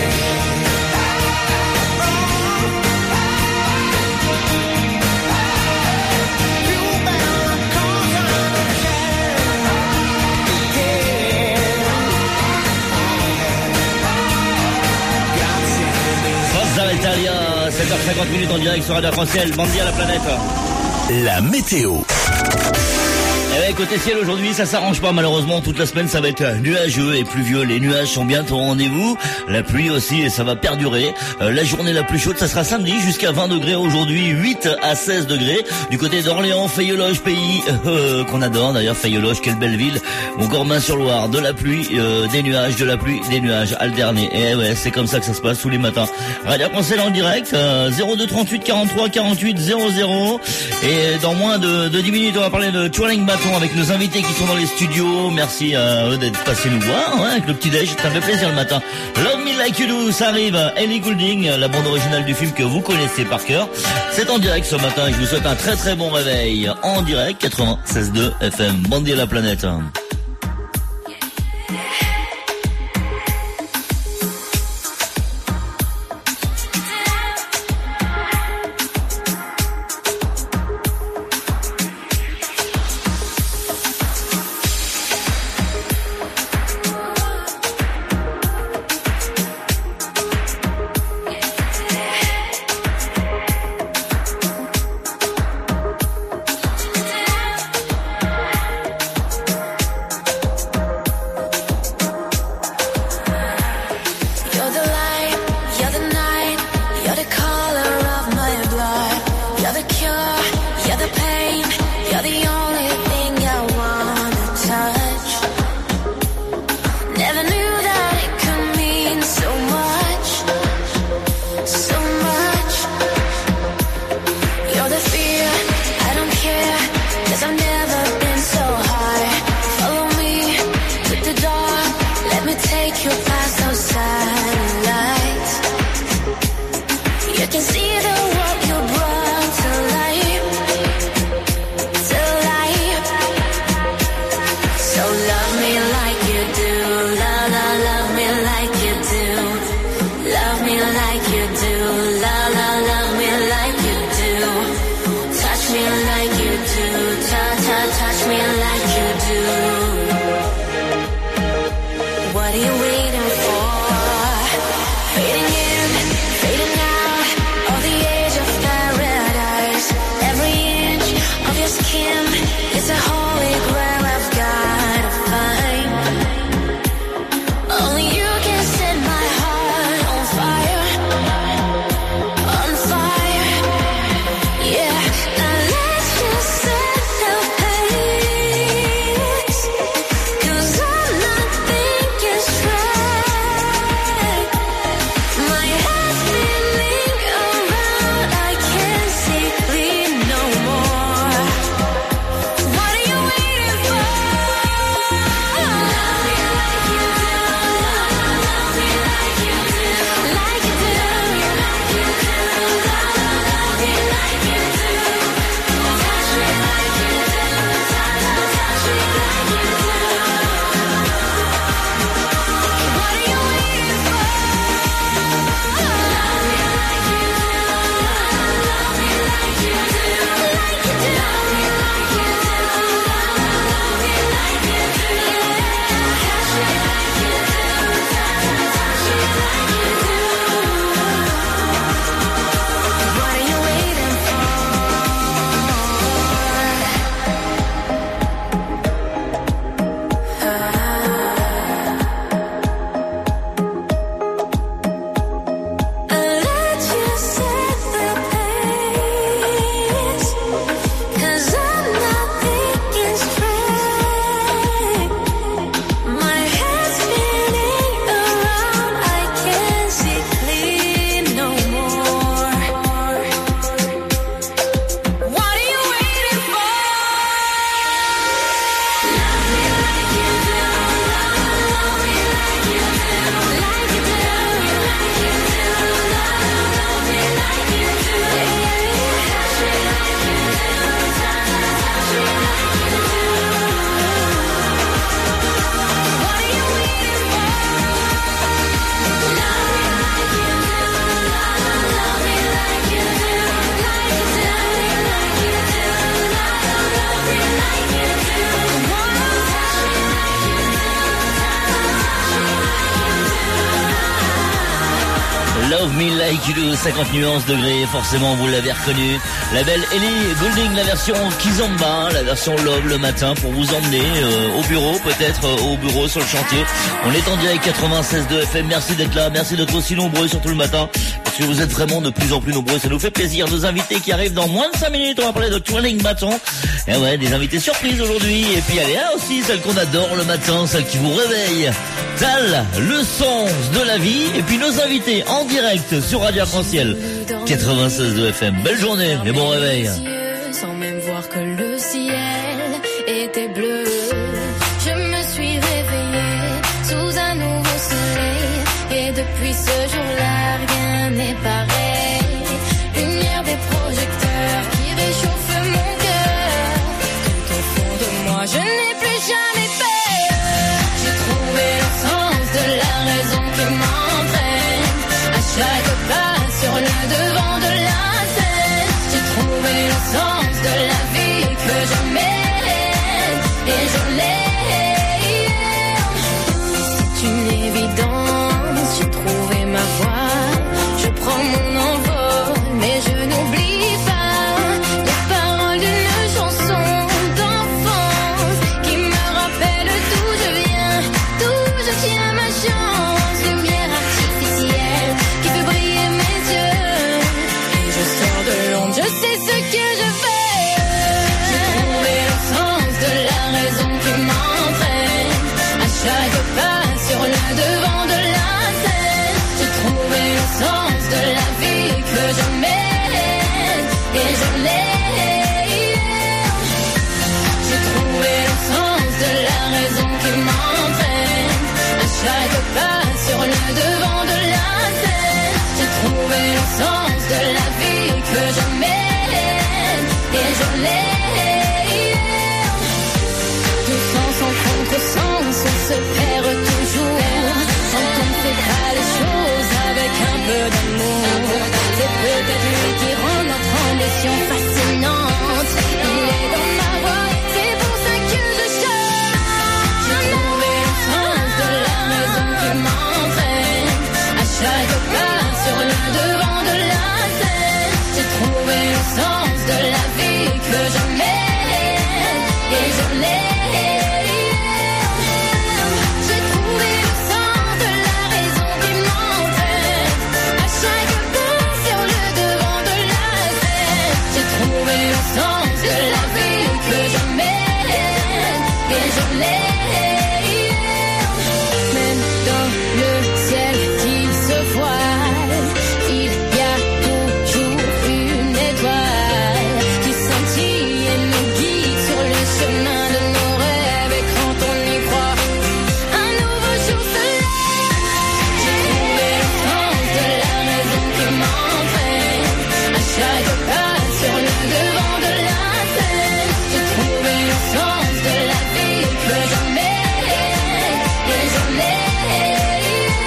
Più bella cosa non c'è di te. Grazie di Forza l'Italia, sept heures cinquante minutes en direct sur Radio Arc-en-Ciel. Bandi à la planète. La météo. Eh ben, côté ciel aujourd'hui, ça s'arrange pas malheureusement. Toute la semaine, ça va être nuageux et pluvieux. Les nuages sont bientôt au rendez-vous. La pluie aussi, et ça va perdurer. Euh, la journée la plus chaude, ça sera samedi, jusqu'à vingt degrés aujourd'hui, huit à seize degrés. Du côté d'Orléans, Fayologe, pays euh, qu'on adore d'ailleurs, Fayologe, quelle belle ville. Ou encore Main-sur-Loire, de la pluie, euh, des nuages, de la pluie, des nuages alternés. Et ouais, c'est comme ça que ça se passe tous les matins. Radio Arc-en-Ciel en direct, euh, zéro deux trente-huit quarante-trois quarante-huit zéro zéro. Et dans moins de, de dix minutes, on va parler de Twirling Bâton avec nos invités qui sont dans les studios. Merci à eux d'être passés nous voir, hein, avec le petit déj, ça fait plaisir le matin. Love Me Like You Do, ça arrive. Ellie Goulding, la bande originale du film que vous connaissez par cœur. C'est en direct ce matin et je vous souhaite un très très bon réveil. En direct, quatre-vingt-seize virgule deux F M. Bandi à la planète. Cause I'm not thinking straight. Love Me Like You Do, cinquante nuances degrés, forcément vous l'avez reconnu. La belle Ellie Goulding, la version Kizomba, la version Love le matin pour vous emmener euh, au bureau, peut-être euh, au bureau sur le chantier. On est en direct quatre-vingt-seize deux F M, merci d'être là, merci d'être aussi nombreux, surtout le matin, parce que vous êtes vraiment de plus en plus nombreux, ça nous fait plaisir. Nos invités qui arrivent dans moins de cinq minutes, on va parler de twirling bâton. Et ouais, des invités surprises aujourd'hui. Et puis elle est là aussi, celle qu'on adore le matin, celle qui vous réveille. Tal, le sens de la vie. Et puis nos invités en direct sur Radio Arc-en-Ciel quatre-vingt-seize deux F M. Belle journée et bon réveil. Sans même voir que le ciel était bleu, je me suis réveillée sous un nouveau soleil. Et depuis ce jour-là, rien n'est pareil. Lumière des projecteurs qui réchauffent mon cœur. Tout au fond de moi, je n'ai plus jamais peur. J'ai trouvé le sens de la raison qui m'entraîne à chaque pas sur le devant de la scène. J'ai trouvé le sens de la vie que je mène et je l'ai. C'est une évidence, j'ai trouvé ma voie. Je prends mon envol, mais je n'oublie pas les paroles d'une chanson d'enfance qui me rappelle d'où je viens, d'où je tiens ma chance. Lumière artificielle qui fait briller mes yeux, et je sors de l'ombre, je sais ce que je fais. J'ai trouvé le sens de la raison qui m'entraîne à chaque pas sur le devant de la scène. J'ai trouvé le sens de la vie que je mène et je l'ai. J'ai trouvé le sens de la raison qui m'entraîne à chaque pas sur le devant de la scène. J'ai trouvé le sens de la vie que je mène et je l'ai. Tout sens en contre-sens, on se perd toujours quand on ne fait pas les choses avec un peu d'amour. C'est peut-être lui qui rend notre ambition fascinante. Il est dans ma voix, c'est pour ça que je chante. J'ai trouvé le sens de la raison qui m'entraîne à chaque pas sur le devant de la scène. J'ai trouvé le sens de la vie que je mène et je l'ai. J'ai trouvé le sens de la raison qui m'entraîne à chaque pas sur le devant de la scène. J'ai trouvé le sens de la vie que je mène et je l'ai. Même dans le ciel qui se voile, il y a toujours une étoile qui scintille et nous guide sur le chemin de nos rêves. Et quand on y croit, un nouveau jour se lève. J'ai trouvé le sens de la raison qui m'entraîne à chaque pas sur le devant de la scène. J'ai trouvé le sens de la vie que je mène et je l'ai.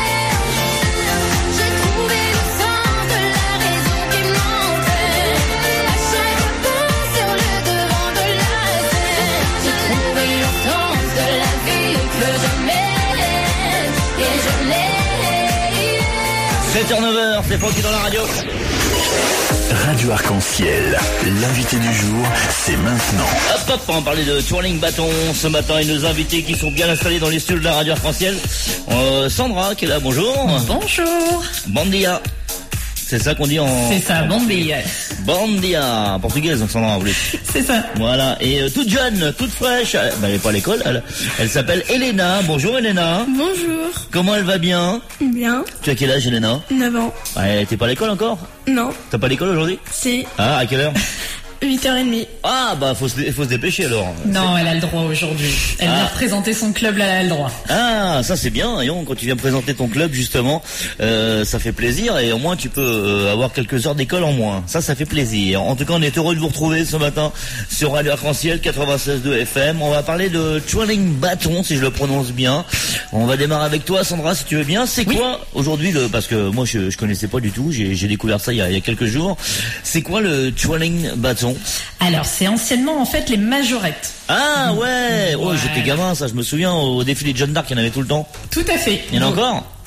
J'ai trouvé le sens de la raison qui m'entraîne à chaque pas sur le devant de la scène. J'ai trouvé le sens de la vie que je mène et je l'ai. sept heures neuf heures, c'est Francky dans la radio. Radio Arc-en-Ciel, l'invité du jour, c'est maintenant. Hop hop, on va parler de twirling bâton ce matin et nos invités qui sont bien installés dans les studios de la Radio Arc-en-Ciel. Euh, Sandra qui est là, bonjour. Bonjour. Bom dia. C'est ça qu'on dit en... C'est ça, bon dia. Bom dia. Portugaise, donc Sandra en plus. C'est ça. Voilà, et euh, toute jeune, toute fraîche, elle, bah, elle est pas à l'école, elle, elle s'appelle Elena. Bonjour Elena. Bonjour. Comment elle va bien? Bien. Tu as quel âge Elena? neuf ans. Ouais, t'es pas à l'école encore? Non. T'as pas l'école aujourd'hui? Si. Ah, à quelle heure? huit heures trente. Ah, bah, faut se, dé- faut se dépêcher alors. Non, elle a le droit aujourd'hui. Elle Ah. vient représenter son club, là, elle a le droit. Ah, ça c'est bien, Yon, quand tu viens présenter ton club justement, euh, ça fait plaisir et au moins tu peux euh, avoir quelques heures d'école en moins. Ça, ça fait plaisir. En tout cas, on est heureux de vous retrouver ce matin sur Radio Arc-en-Ciel quatre-vingt-seize deux F M. On va parler de twirling bâton, si je le prononce bien. On va démarrer avec toi, Sandra, si tu veux bien. C'est quoi aujourd'hui le, parce que moi je, je connaissais pas du tout, j'ai, j'ai découvert ça il y, a, il y a quelques jours. C'est quoi le twirling bâton? Alors, c'est anciennement en fait les majorettes. Ah ouais, oh, Ouais. j'étais gamin, ça, je me souviens, au défilé de Jeanne d'Arc, il y en avait tout le temps. Tout à fait. Il y en a encore?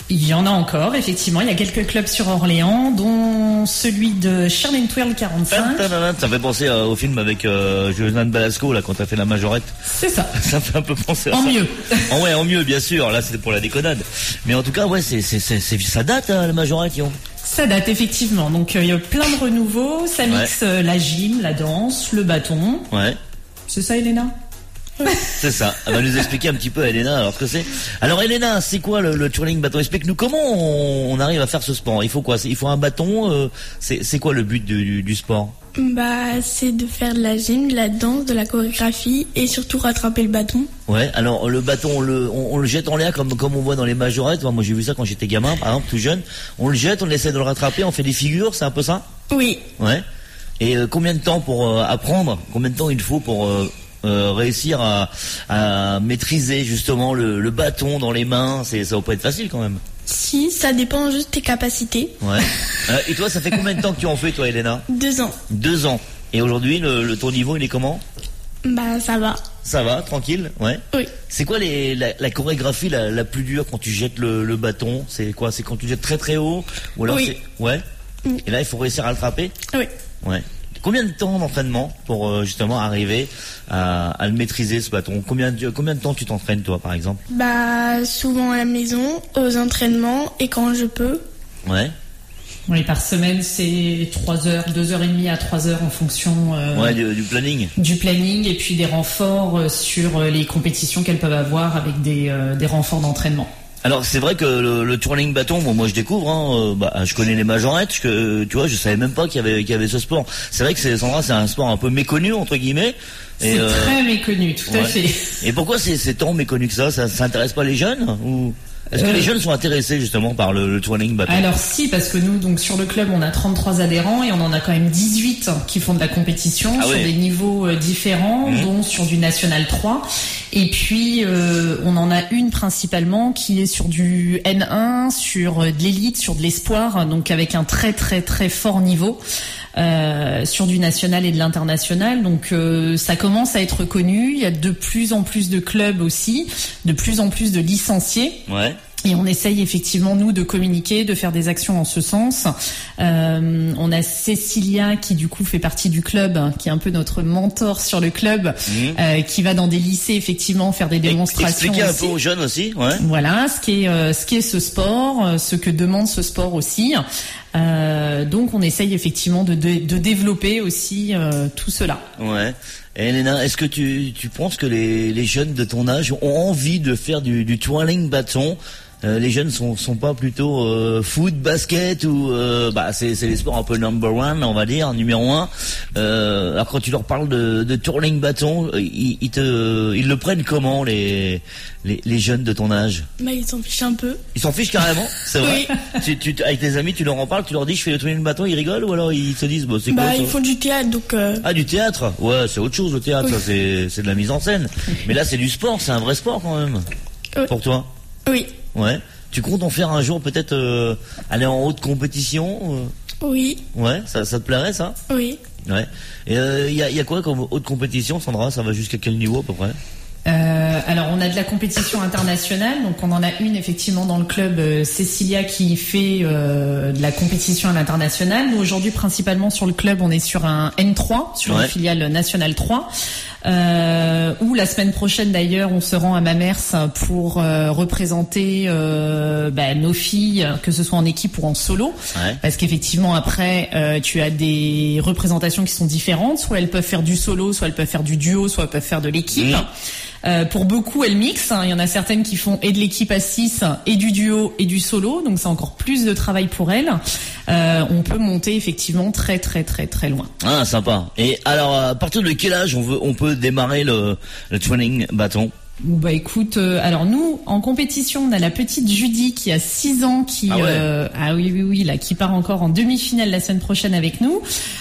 Il y en a encore, effectivement. Il y a quelques clubs sur Orléans, dont celui de Charlene Twirl quarante-cinq. Ça fait penser euh, au film avec euh, Jonan Balasco, là, quand t'as fait la majorette. C'est ça. Ça fait un peu penser à en ça. En mieux. En, ouais, en mieux, bien sûr. Là, c'était pour la déconnade. Mais en tout cas, ouais, c'est, c'est, c'est, c'est ça date, hein, la majorette, Yon. Ça date, effectivement. Donc, euh, il y a plein de renouveaux. Ça mixe ouais. euh, la gym, la danse, le bâton. Ouais. C'est ça, Elena? C'est ça. Elle va nous expliquer un petit peu, Elena, alors ce que c'est. Alors, Elena, c'est quoi le, le twirling bâton? Explique-nous comment on, on arrive à faire ce sport. Il faut quoi? Il faut un bâton. Euh, c'est, c'est quoi le but du, du sport? Bah, c'est de faire de la gym, de la danse, de la chorégraphie et surtout rattraper le bâton. Ouais. Alors, le bâton, on le, on, on le jette en l'air comme, comme on voit dans les majorettes. Moi, j'ai vu ça quand j'étais gamin, par exemple, tout jeune. On le jette, on essaie de le rattraper, on fait des figures, c'est un peu ça? Oui. Ouais. Et euh, combien de temps pour euh, apprendre? Combien de temps il faut pour euh, Euh, réussir à, à maîtriser justement le, le bâton dans les mains? C'est, ça va pas être facile quand même. Si, ça dépend juste de tes capacités. Ouais. Euh, et toi, ça fait combien de temps que tu en fais, toi, Elena? Deux ans. Deux ans. Et aujourd'hui, le, le ton niveau, il est comment? Bah, ça va. Ça va, tranquille, ouais. Oui. C'est quoi les, la, la chorégraphie la, la plus dure quand tu jettes le, le bâton? C'est quoi? C'est quand tu jettes très très haut? Ou alors oui. c'est... Ouais. Oui. Et là, il faut réussir à l'attraper? Oui. Ouais. Combien de temps d'entraînement pour euh, justement arriver à, à le maîtriser, ce bâton? Combien de, combien de temps tu t'entraînes, toi, par exemple? Bah, souvent à la maison, aux entraînements et quand je peux. Ouais. Oui, par semaine, c'est trois heures, deux heures et demie à trois heures en fonction euh, ouais, du, du planning. Du planning et puis des renforts euh, sur les compétitions qu'elles peuvent avoir avec des, euh, des renforts d'entraînement. Alors c'est vrai que le, le twirling bâton, bon, moi je découvre, hein, euh, bah, je connais les majorettes, je, tu vois, je savais même pas qu'il y avait, qu'il y avait ce sport. C'est vrai que c'est, Sandra, c'est un sport un peu méconnu entre guillemets. Et c'est euh, très méconnu, tout ouais. à fait. Et pourquoi c'est, c'est tant méconnu que ça? Ça, ça intéresse pas les jeunes ou? Est-ce que euh, les jeunes sont intéressés justement par le, le twirling bâton? Alors si, parce que nous, donc sur le club, on a trente-trois adhérents et on en a quand même dix-huit qui font de la compétition ah sur oui. des niveaux euh, différents, mmh. dont sur du National trois. Et puis euh, on en a une principalement qui est sur du N un, sur de l'élite, sur de l'espoir, donc avec un très très très fort niveau. Euh, sur du national et de l'international, donc euh, ça commence à être connu. Il y a de plus en plus de clubs aussi, de plus en plus de licenciés. Ouais. Et on essaye effectivement, nous, de communiquer, de faire des actions en ce sens. Euh, on a Cécilia qui, du coup, fait partie du club, qui est un peu notre mentor sur le club, mmh. euh, qui va dans des lycées, effectivement, faire des démonstrations. Expliquer aussi. un peu aux jeunes aussi, ouais. Voilà, ce qu'est, euh, ce qu'est ce sport, ce que demande ce sport aussi. Euh, donc, on essaye effectivement de, de, de développer aussi euh, tout cela. Ouais. Et Elena, est-ce que tu, tu penses que les, les jeunes de ton âge ont envie de faire du, du twirling bâton? Euh, les jeunes sont sont pas plutôt euh, foot, basket ou euh, bah c'est c'est les sports un peu number one, on va dire numéro un. Euh, alors quand tu leur parles de, de twirling bâton, ils, ils te ils le prennent comment les les, les jeunes de ton âge? Bah ils s'en fichent un peu. Ils s'en fichent carrément, c'est vrai. Oui. tu, tu avec tes amis, tu leur en parles, tu leur dis je fais le twirling bâton, ils rigolent ou alors ils se disent bon c'est bah, quoi? Bah ils font du théâtre donc. Euh... Ah du théâtre, ouais c'est autre chose le théâtre, oui. Ça c'est c'est de la mise en scène. Mais là c'est du sport, c'est un vrai sport quand même. Oui. Pour toi? Oui. Ouais. Tu comptes en faire un jour peut-être euh, aller en haute compétition euh... Oui. Ouais, ça, ça te plairait ça? Oui. Ouais. Et il euh, y, a, y a quoi comme haute compétition, Sandra? Ça va jusqu'à quel niveau à peu près? Euh, alors on a de la compétition internationale, donc on en a une effectivement dans le club euh, Cécilia qui fait euh, de la compétition à l'international. Nous aujourd'hui principalement sur le club on est sur un N trois, sur ouais. une filiale nationale trois. Euh, où la semaine prochaine d'ailleurs on se rend à Mamers pour euh, représenter euh, bah, nos filles, que ce soit en équipe ou en solo, ouais. parce qu'effectivement après euh, tu as des représentations qui sont différentes, soit elles peuvent faire du solo, soit elles peuvent faire du duo, soit elles peuvent faire de l'équipe. Mmh. Euh, pour beaucoup, elles mixent. Il y en a certaines qui font et de l'équipe à six, et du duo, et du solo. Donc, c'est encore plus de travail pour elles. Euh, on peut monter effectivement très, très, très, très loin. Ah, sympa. Et alors, à partir de quel âge on veut, on peut démarrer le, le twirling bâton? Bah écoute, euh, alors nous en compétition on a la petite Judy qui a six ans qui ah, ouais. euh, ah oui oui oui là qui part encore en demi-finale la semaine prochaine avec nous.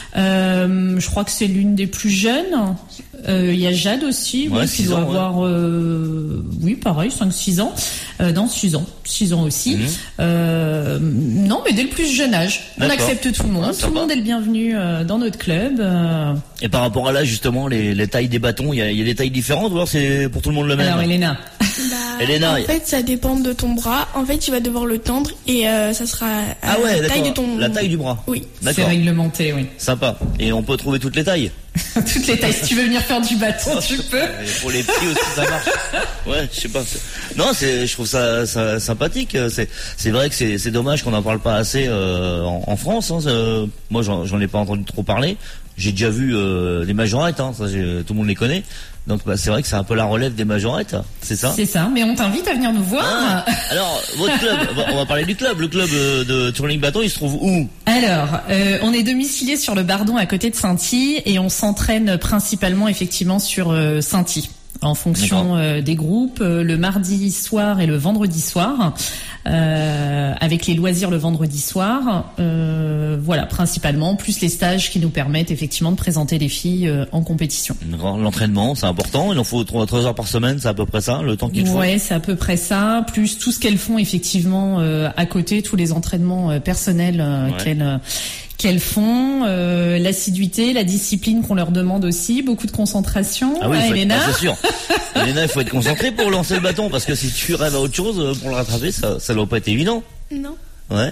Euh, je crois que c'est l'une des plus jeunes. Il euh, y a Jade aussi, ouais, ouais, qui doit ans, avoir ouais. euh, oui pareil cinq six ans. Euh, non six ans, six ans aussi. Mmh. Euh, non mais dès le plus jeune âge, on D'accord. accepte tout le monde, ah, tout le monde est le bienvenu euh, dans notre club. Euh... Et par rapport à là justement les, les tailles des bâtons, il y a, y a des tailles différentes ou alors c'est pour tout le monde le même? Alors Elena. Bah Elena. En fait, ça dépend de ton bras. En fait, tu vas devoir le tendre et euh, ça sera à ah ouais, la taille de ton... La taille du bras. Oui. D'accord. C'est réglementé, oui. Sympa. Et on peut trouver toutes les tailles. Toutes les tailles. Si tu veux venir faire du bâton, tu peux. Et pour les petits aussi, ça marche. Ouais, je sais pas. C'est... Non, c'est, je trouve ça, ça sympathique. C'est, c'est vrai que c'est, c'est dommage qu'on n'en parle pas assez euh, en, en France. Hein. Euh, moi, j'en, j'en ai pas entendu trop parler. J'ai déjà vu euh, les majorettes, hein, ça, tout le monde les connaît. Donc bah, c'est vrai que c'est un peu la relève des majorettes, c'est ça ? C'est ça, mais on t'invite à venir nous voir. Ah, alors, votre club, on va parler du club. Le club de twirling bâton, il se trouve où ? Alors, euh, on est domicilié sur le Bardon à côté de Sainty et on s'entraîne principalement effectivement sur euh, Sainty. En fonction euh, des groupes, euh, le mardi soir et le vendredi soir, euh, avec les loisirs le vendredi soir, euh, voilà, principalement, plus les stages qui nous permettent effectivement de présenter les filles euh, en compétition. L'entraînement, c'est important, il en faut trois heures par semaine, c'est à peu près ça, le temps qu'il faut. Ouais, c'est à peu près ça, plus tout ce qu'elles font effectivement euh, à côté, tous les entraînements euh, personnels euh, ouais. qu'elles... Euh, qu'elles font, euh, l'assiduité, la discipline qu'on leur demande aussi, beaucoup de concentration. Ah oui, hein, Elena. Être, bah, c'est sûr. Elena, il faut être concentré pour lancer le bâton, parce que si tu rêves à autre chose, pour le rattraper, ça, ça doit pas être évident. Non. Ouais.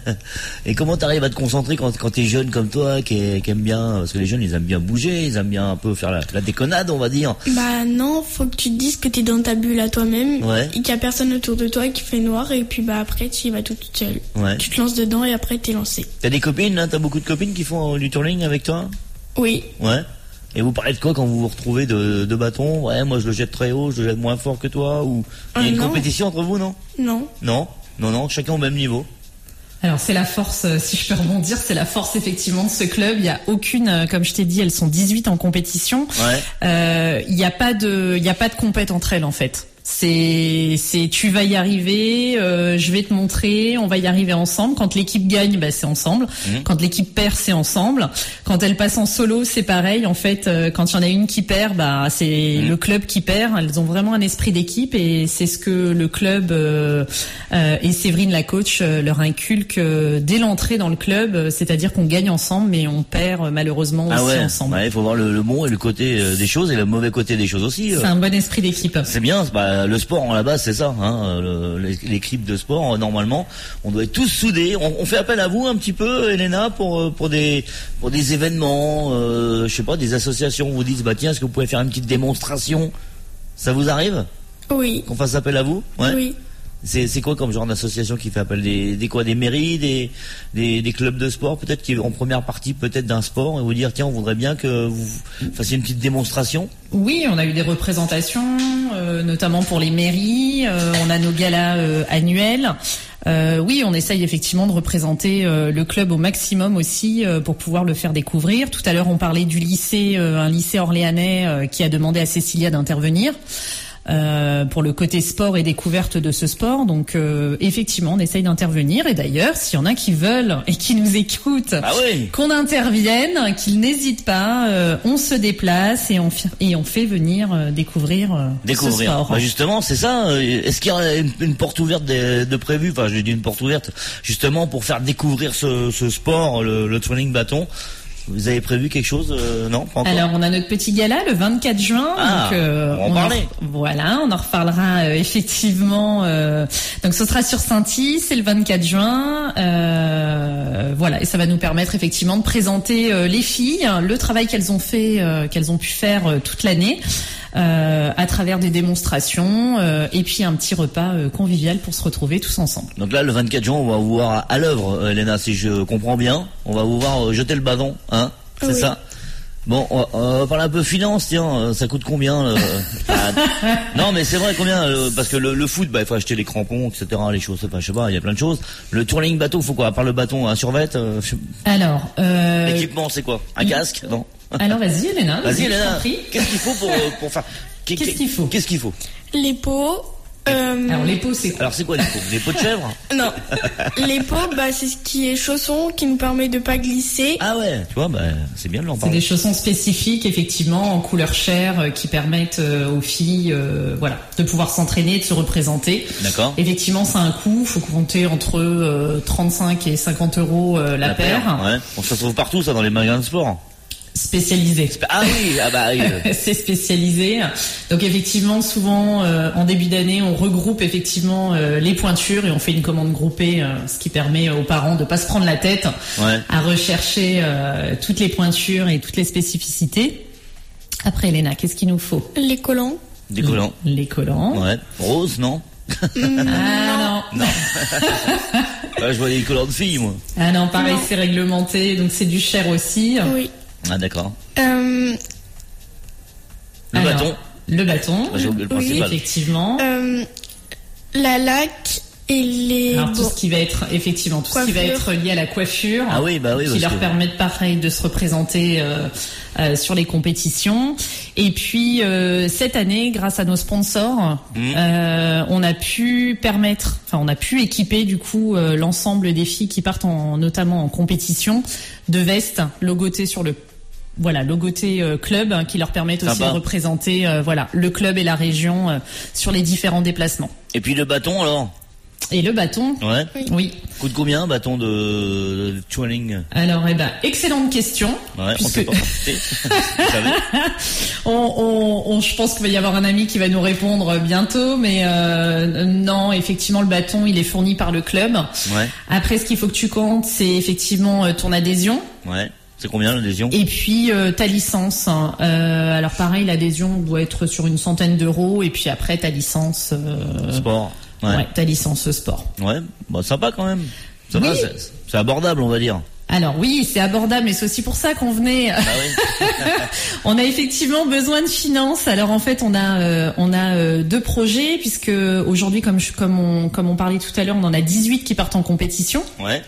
Et comment t'arrives à te concentrer quand, quand t'es jeune comme toi, qui, qui aime bien, parce que les jeunes, ils aiment bien bouger, ils aiment bien un peu faire la, la déconnade, on va dire. Bah non, faut que tu te dises que t'es dans ta bulle à toi-même, ouais. et qu'il y a personne autour de toi qui fait noir, et puis bah après tu y vas toute seule. Ouais. Tu te lances dedans et après t'es lancé. T'as des copines, hein, t'as beaucoup de copines qui font du twirling avec toi ? Oui. Ouais. Et vous parlez de quoi quand vous vous retrouvez de, de bâton ? Ouais, moi je le jette très haut, je le jette moins fort que toi, ou il y a euh, une non. compétition entre vous, non ? Non. Non, non, non, chacun au même niveau. Alors c'est la force, si je peux rebondir, c'est la force effectivement de ce club. Il y a aucune, comme je t'ai dit, elles sont dix-huit en compétition. Ouais. Euh, il y a pas de, il y a pas de compète entre elles en fait. C'est, c'est, tu vas y arriver, euh, je vais te montrer, on va y arriver ensemble. Quand l'équipe gagne, bah, c'est ensemble. Mmh. Quand l'équipe perd, c'est ensemble. Quand elle passe en solo, c'est pareil. En fait, euh, quand il y en a une qui perd, bah, c'est mmh. le club qui perd. Elles ont vraiment un esprit d'équipe et c'est ce que le club euh, euh, et Séverine, la coach, euh, leur inculque euh, dès l'entrée dans le club. Euh, c'est-à-dire qu'on gagne ensemble, mais on perd euh, malheureusement ah aussi ouais. ensemble. Ouais, il faut voir le, le bon et le côté euh, des choses et le mauvais côté des choses aussi. Euh. C'est un bon esprit d'équipe. C'est bien. C'est pas le sport en la base, c'est ça, hein, le, l'équipe de sport. Normalement, on doit être tous soudés. On, on fait appel à vous un petit peu, Elena, pour pour des pour des événements, euh, je sais pas, des associations. Vous dites, bah tiens, est-ce que vous pouvez faire une petite démonstration ? Ça vous arrive ? Oui. Qu'on fasse appel à vous ? Ouais. Oui. C'est, c'est quoi comme genre d'association qui fait appel des, des quoi, des mairies, des, des, des clubs de sport, peut-être qui en première partie peut-être d'un sport et vous dire tiens on voudrait bien que vous fassiez une petite démonstration. Oui, on a eu des représentations, euh, notamment pour les mairies. Euh, on a nos galas euh, annuels. Euh, oui, on essaye effectivement de représenter euh, le club au maximum aussi euh, pour pouvoir le faire découvrir. Tout à l'heure, on parlait du lycée, euh, un lycée orléanais euh, qui a demandé à Cécilia d'intervenir. Euh, pour le côté sport et découverte de ce sport. Donc euh, effectivement, on essaye d'intervenir. Et d'ailleurs, s'il y en a qui veulent et qui nous écoutent, ah oui. qu'on intervienne, qu'ils n'hésitent pas, euh, on se déplace et on, fi- et on fait venir euh, découvrir, euh, découvrir. ce sport. Bah justement, c'est ça. Est-ce qu'il y a une, une porte ouverte de, de prévue ? Enfin, je dis une porte ouverte justement pour faire découvrir ce, ce sport, le, le twirling bâton. Vous avez prévu quelque chose euh, Non, pas encore. Alors, on a notre petit gala le vingt-quatre juin. Ah, donc, euh, on va en on parler. En, voilà, on en reparlera euh, effectivement. Euh, donc, ce sera sur Sainty, c'est le vingt-quatre juin. Euh, voilà, et ça va nous permettre effectivement de présenter euh, les filles, le travail qu'elles ont fait, euh, qu'elles ont pu faire euh, toute l'année. Euh, à travers des démonstrations euh, et puis un petit repas euh, convivial pour se retrouver tous ensemble. Donc là, le vingt-quatre juin, on va vous voir à l'œuvre, Elena, si je comprends bien. On va vous voir jeter le bâton, hein ? C'est oui. ça ? Bon, on va, on va parler un peu finance, tiens, ça coûte combien le... ah, non, mais c'est vrai, combien le... Parce que le, le foot, bah, il faut acheter les crampons, et cetera, les choses, enfin, je sais pas, il y a plein de choses. Le twirling bateau, faut quoi ? À part le bâton, un survêt euh, je... Alors, euh... l'équipement, c'est quoi ? Un casque ? Non. Alors vas-y, Elena. Vas-y, vas-y Elena. Qu'est-ce qu'il faut pour, pour faire... Qu'est-ce qu'il faut ? Qu'est-ce qu'il faut ? Les pots. Euh... Alors les pots, c'est quoi ? Alors c'est quoi les pots ? Les pots de chèvre ? Non. Les pots, bah c'est ce qui est chausson qui nous permet de pas glisser. Ah ouais, tu vois, bah c'est bien de l'en C'est parler. des chaussons spécifiques, effectivement, en couleur chair, euh, qui permettent euh, aux filles, euh, voilà, de pouvoir s'entraîner, de se représenter. D'accord. Effectivement, c'est un coût. Faut compter entre euh, trente-cinq et cinquante euros euh, la, la paire. paire. Ouais. Bon, ça se trouve partout, ça, dans les magasins de sport. spécialisé. Ah oui, ah bah oui. C'est spécialisé. Donc effectivement, souvent euh, en début d'année, on regroupe effectivement euh, les pointures et on fait une commande groupée, euh, ce qui permet aux parents de pas se prendre la tête ouais. à rechercher euh, toutes les pointures et toutes les spécificités. Après, Elena, qu'est-ce qu'il nous faut? Les collants. Des collants. Les collants. Ouais. Rose, non? Ah non. Non. Ouais, je vois les collants de filles, moi. Ah non, pareil, Non. c'est réglementé, donc c'est du cher aussi. Oui. Ah d'accord. Euh, Le Alors, bâton. Le bâton. Bah, j'ai oublié le Oui. principal. Effectivement. euh, la laque et les... Alors tout bon, ce qui va être effectivement tout ce qui va Coiffure. être lié à la coiffure, Ah oui, bah oui, qui parce leur que- permettent pareil de se représenter euh, euh, sur les compétitions. Et puis euh, cette année, grâce à nos sponsors, Mmh. euh, on a pu permettre, enfin on a pu équiper du coup euh, l'ensemble des filles qui partent en, notamment en compétition de vestes logotées sur le voilà logoté euh, club hein, qui leur permettent aussi Sympa. de représenter euh, voilà le club et la région euh, sur les différents déplacements. Et puis le bâton alors. Et le bâton, Ouais. oui. Coûte combien un bâton de, de twirling? Alors, eh ben, excellente question. Ouais, puisque on sait pas. Vous savez? on, on, on- je pense qu'il va y avoir un ami qui va nous répondre bientôt, mais euh, non, effectivement, le bâton, il est fourni par le club. Ouais. Après, ce qu'il faut que tu comptes, c'est effectivement euh, ton adhésion. Ouais. C'est combien l'adhésion? Et puis euh, ta licence. hein. Euh, alors pareil, l'adhésion doit être sur une centaine d'euros. Et puis après, ta licence. Euh, Sport. Ouais. ouais, ta licence sport. Ouais. Bah sympa quand même. Ça Oui. va, c'est, c'est abordable on va dire. Alors oui, c'est abordable, mais c'est aussi pour ça qu'on venait. Ah oui. On a effectivement besoin de finances. Alors en fait, on a euh, on a euh, deux projets puisque aujourd'hui, comme je, comme on comme on parlait tout à l'heure, on en a dix-huit qui partent en compétition. Ouais.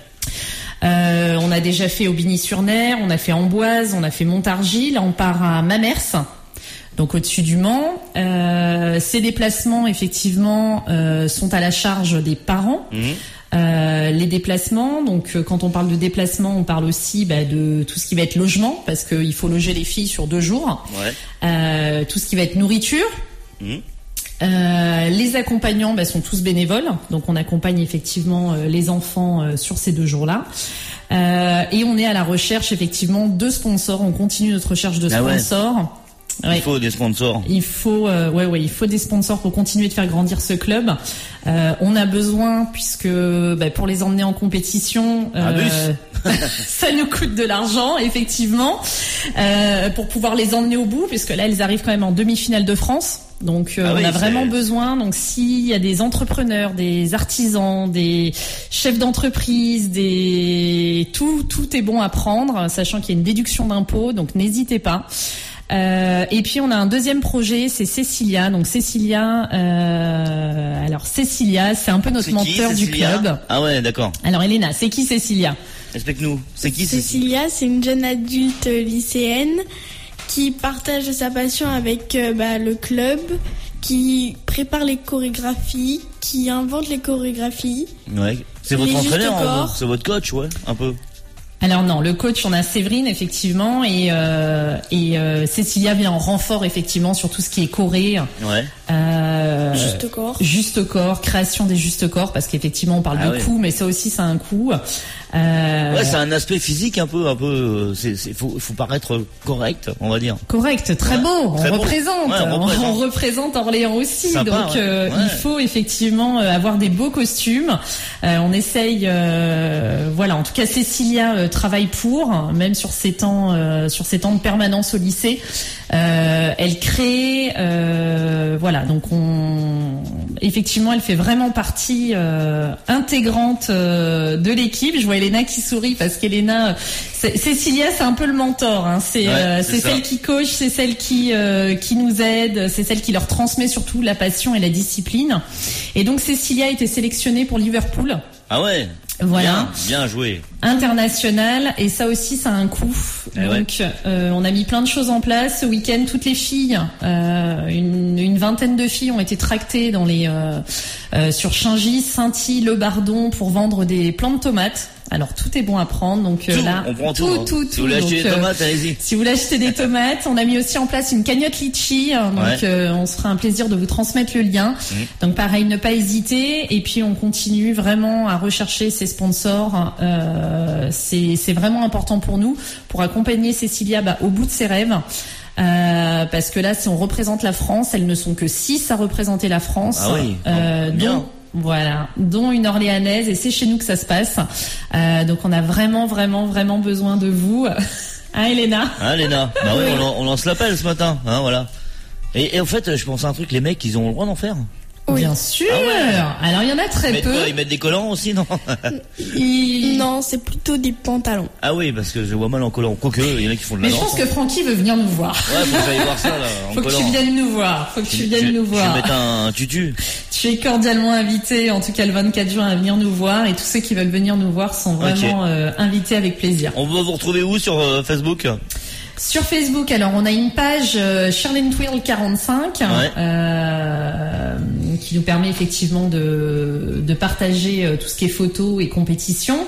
Euh, on a déjà fait Aubigny-sur-Ner, on a fait Amboise, on a fait Montargis. Là, on part à Mamers, donc au-dessus du Mans. Euh, ces déplacements, effectivement, euh, sont à la charge des parents. Mmh. Euh, les déplacements, donc euh, quand on parle de déplacement, on parle aussi bah, de tout ce qui va être logement, parce qu'il faut loger les filles sur deux jours. Ouais. Euh, tout ce qui va être nourriture. Mmh. Euh, les accompagnants bah, sont tous bénévoles, donc on accompagne effectivement euh, les enfants euh, sur ces deux jours-là. Euh, et on est à la recherche effectivement de sponsors. On continue notre recherche de Ah ouais. sponsors. Ouais. Il faut des sponsors. Il faut, euh, ouais, ouais, il faut des sponsors pour continuer de faire grandir ce club. Euh, on a besoin, puisque bah, pour les emmener en compétition, Un bus. ça nous coûte de l'argent, effectivement, euh, pour pouvoir les emmener au bout, puisque là, elles arrivent quand même en demi-finale de France. Donc, euh, Ah on oui, a c'est- vraiment besoin. Donc, s'il y a des entrepreneurs, des artisans, des chefs d'entreprise, des tout, tout est bon à prendre, sachant qu'il y a une déduction d'impôt. Donc, n'hésitez pas. Euh, et puis on a un deuxième projet, c'est Cécilia. Donc Cécilia, euh, alors Cécilia, c'est un peu notre C'est qui, menteur du Cécilia club. Ah ouais, d'accord. Alors Elena, c'est qui Cécilia? Explique-nous. C'est qui Cécilia? Cécilia, c'est une jeune adulte lycéenne qui partage sa passion avec euh, bah, le club, qui prépare les chorégraphies, qui invente les chorégraphies. Ouais. C'est votre Les entraîneur, justes en corps. gros. C'est votre coach, ouais, un peu. Alors non, le coach, on a Séverine effectivement, et euh, et euh, Cécilia vient en renfort effectivement sur tout ce qui est choré. Ouais. Euh, Juste corps. Juste corps, création des justes corps, parce qu'effectivement on parle Ah de ouais. coût, mais ça aussi c'est un coût. Euh, Ouais, c'est un aspect physique un peu, un peu. euh, C'est, c'est, faut, faut paraître correct, on va dire. Correct, très Ouais, beau, très on beau. représente, Ouais, on représente. on représente Orléans aussi, Sympa, donc ouais. euh, Ouais. il faut effectivement euh, avoir des beaux costumes. Euh, on essaye, euh, voilà, en tout cas Cécilia euh, travaille pour, même sur ses temps, euh, sur ses temps de permanence au lycée. Euh, elle crée, euh, voilà, donc on, effectivement, elle fait vraiment partie euh, intégrante euh, de l'équipe. Je vois Elena qui sourit parce qu'Elena, c'est- Cécilia, c'est un peu le mentor. Hein. C'est, Ouais, euh, c'est c'est ça. celle qui coach, c'est celle qui euh, qui nous aide, c'est celle qui leur transmet surtout la passion et la discipline. Et donc Cécilia a été sélectionnée pour Liverpool. Ah ouais. Voilà. Bien, bien joué. International, et ça aussi ça a un coût. Eh Donc euh, on a mis plein de choses en place. Ce week-end, toutes les filles, euh, une, une vingtaine de filles ont été tractées dans les euh, euh, sur Chingy, Sainty, Le Bardon pour vendre des plants de tomates. Alors tout est bon à prendre. Donc euh, Tout, là, on prend tout. tout, hein. tout, Si tout. vous voulez acheter Donc, des euh, tomates, allez-y. si vous voulez acheter des tomates, on a mis aussi en place une cagnotte litchi, hein, donc Ouais. euh, on se fera un plaisir de vous transmettre le lien. Mmh. Donc pareil, ne pas hésiter, et puis on continue vraiment à rechercher ces sponsors euh, euh, c'est, c'est vraiment important pour nous, pour accompagner Cécilia bah, au bout de ses rêves. Euh, parce que là, si on représente la France, elles ne sont que six à représenter la France. Ah oui, euh, bien. dont, voilà, dont une Orléanaise, et c'est chez nous que ça se passe. Euh, donc on a vraiment, vraiment, vraiment besoin de vous. Hein, Elena? Hein, Elena? Bah oui, on, on lance l'appel ce matin, hein, voilà. Et, et en fait, je pense à un truc, les mecs, ils ont le droit d'en faire? Oui. Bien sûr. Ah ouais. Alors il y en a très ils peu. Quoi, ils mettent des collants aussi, non? ils... Non, c'est plutôt des pantalons. Ah oui, parce que je vois mal en collant. Quoique, il y en a qui font de la Mais danse. je pense que Francky veut venir nous voir. Ouais, faut que j'aille voir ça là. En faut collant. que tu viennes nous voir. Faut que tu, tu viennes tu, nous voir. Je vais mettre un tutu. Tu es cordialement invité, en tout cas le vingt-quatre juin, à venir nous voir. Et tous ceux qui veulent venir nous voir sont vraiment okay. euh, invités avec plaisir. On va vous retrouver où sur euh, Facebook? Sur Facebook, alors on a une page euh, Shirley Twill quarante-cinq ouais. euh, qui nous permet effectivement de, de partager euh, tout ce qui est photos et compétitions.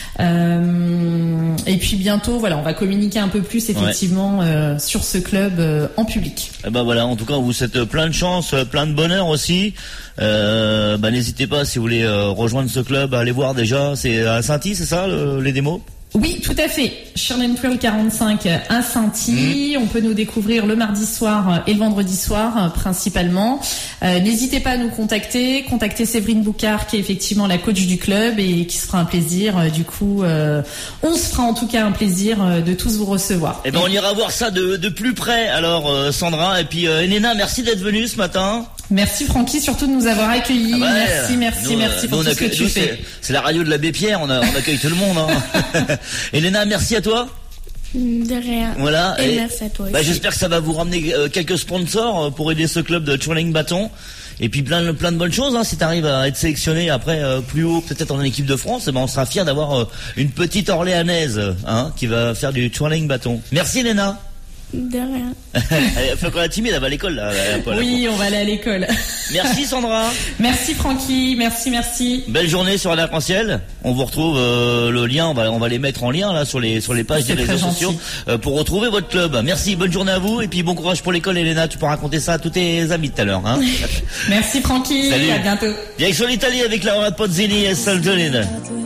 Euh, et puis bientôt, voilà, on va communiquer un peu plus effectivement ouais. euh, sur ce club euh, en public. Et bah voilà, en tout cas, on vous souhaite plein de chance, plein de bonheur aussi. Euh, bah n'hésitez pas si vous voulez euh, rejoindre ce club, à aller voir déjà. C'est à Saint-Y, c'est ça, le, les démos? Oui, tout à fait. Shirley Twill quarante-cinq à Saint-Y. Mmh. On peut nous découvrir le mardi soir et le vendredi soir principalement. Euh, n'hésitez pas à nous contacter. Contactez Séverine Boucard qui est effectivement la coach du club et qui se fera un plaisir. Du coup, euh, on se fera en tout cas un plaisir de tous vous recevoir. Eh ben, on ira voir ça de, de plus près. Alors, euh, Sandra et puis euh, Elena, merci d'être venue ce matin. Merci Francky, surtout de nous avoir accueillis. Ah bah, merci, merci, nous, merci pour nous, tout ce que tu nous, fais. C'est, c'est la radio de l'abbé Pierre, on, a, on accueille tout le monde. Hein. Elena, merci à toi. De rien. Voilà. Et, et merci à toi. Bah, j'espère que ça va vous ramener euh, quelques sponsors pour aider ce club de twirling bâton. Et puis plein, plein de bonnes choses. Hein, si tu arrives à être sélectionné après euh, plus haut, peut-être en équipe de France, eh ben, on sera fiers d'avoir euh, une petite Orléanaise hein, qui va faire du twirling bâton. Merci Elena. De rien. Elle fait encore la timide, elle va à l'école là. là oui, on va aller à l'école. Merci Sandra. Merci Francky, merci, merci. Belle journée sur l'Arc-en-Ciel. On vous retrouve euh, le lien, on va, on va les mettre en lien là sur les sur les pages C'est des réseaux sociaux euh, pour retrouver votre club. Merci, bonne journée à vous et puis bon courage pour l'école Elena. Tu peux raconter ça à tous tes amis tout à l'heure. Hein. Merci Francky. Salut. À bientôt. Direction l'Italie avec Laura Pozzini et Saltonine.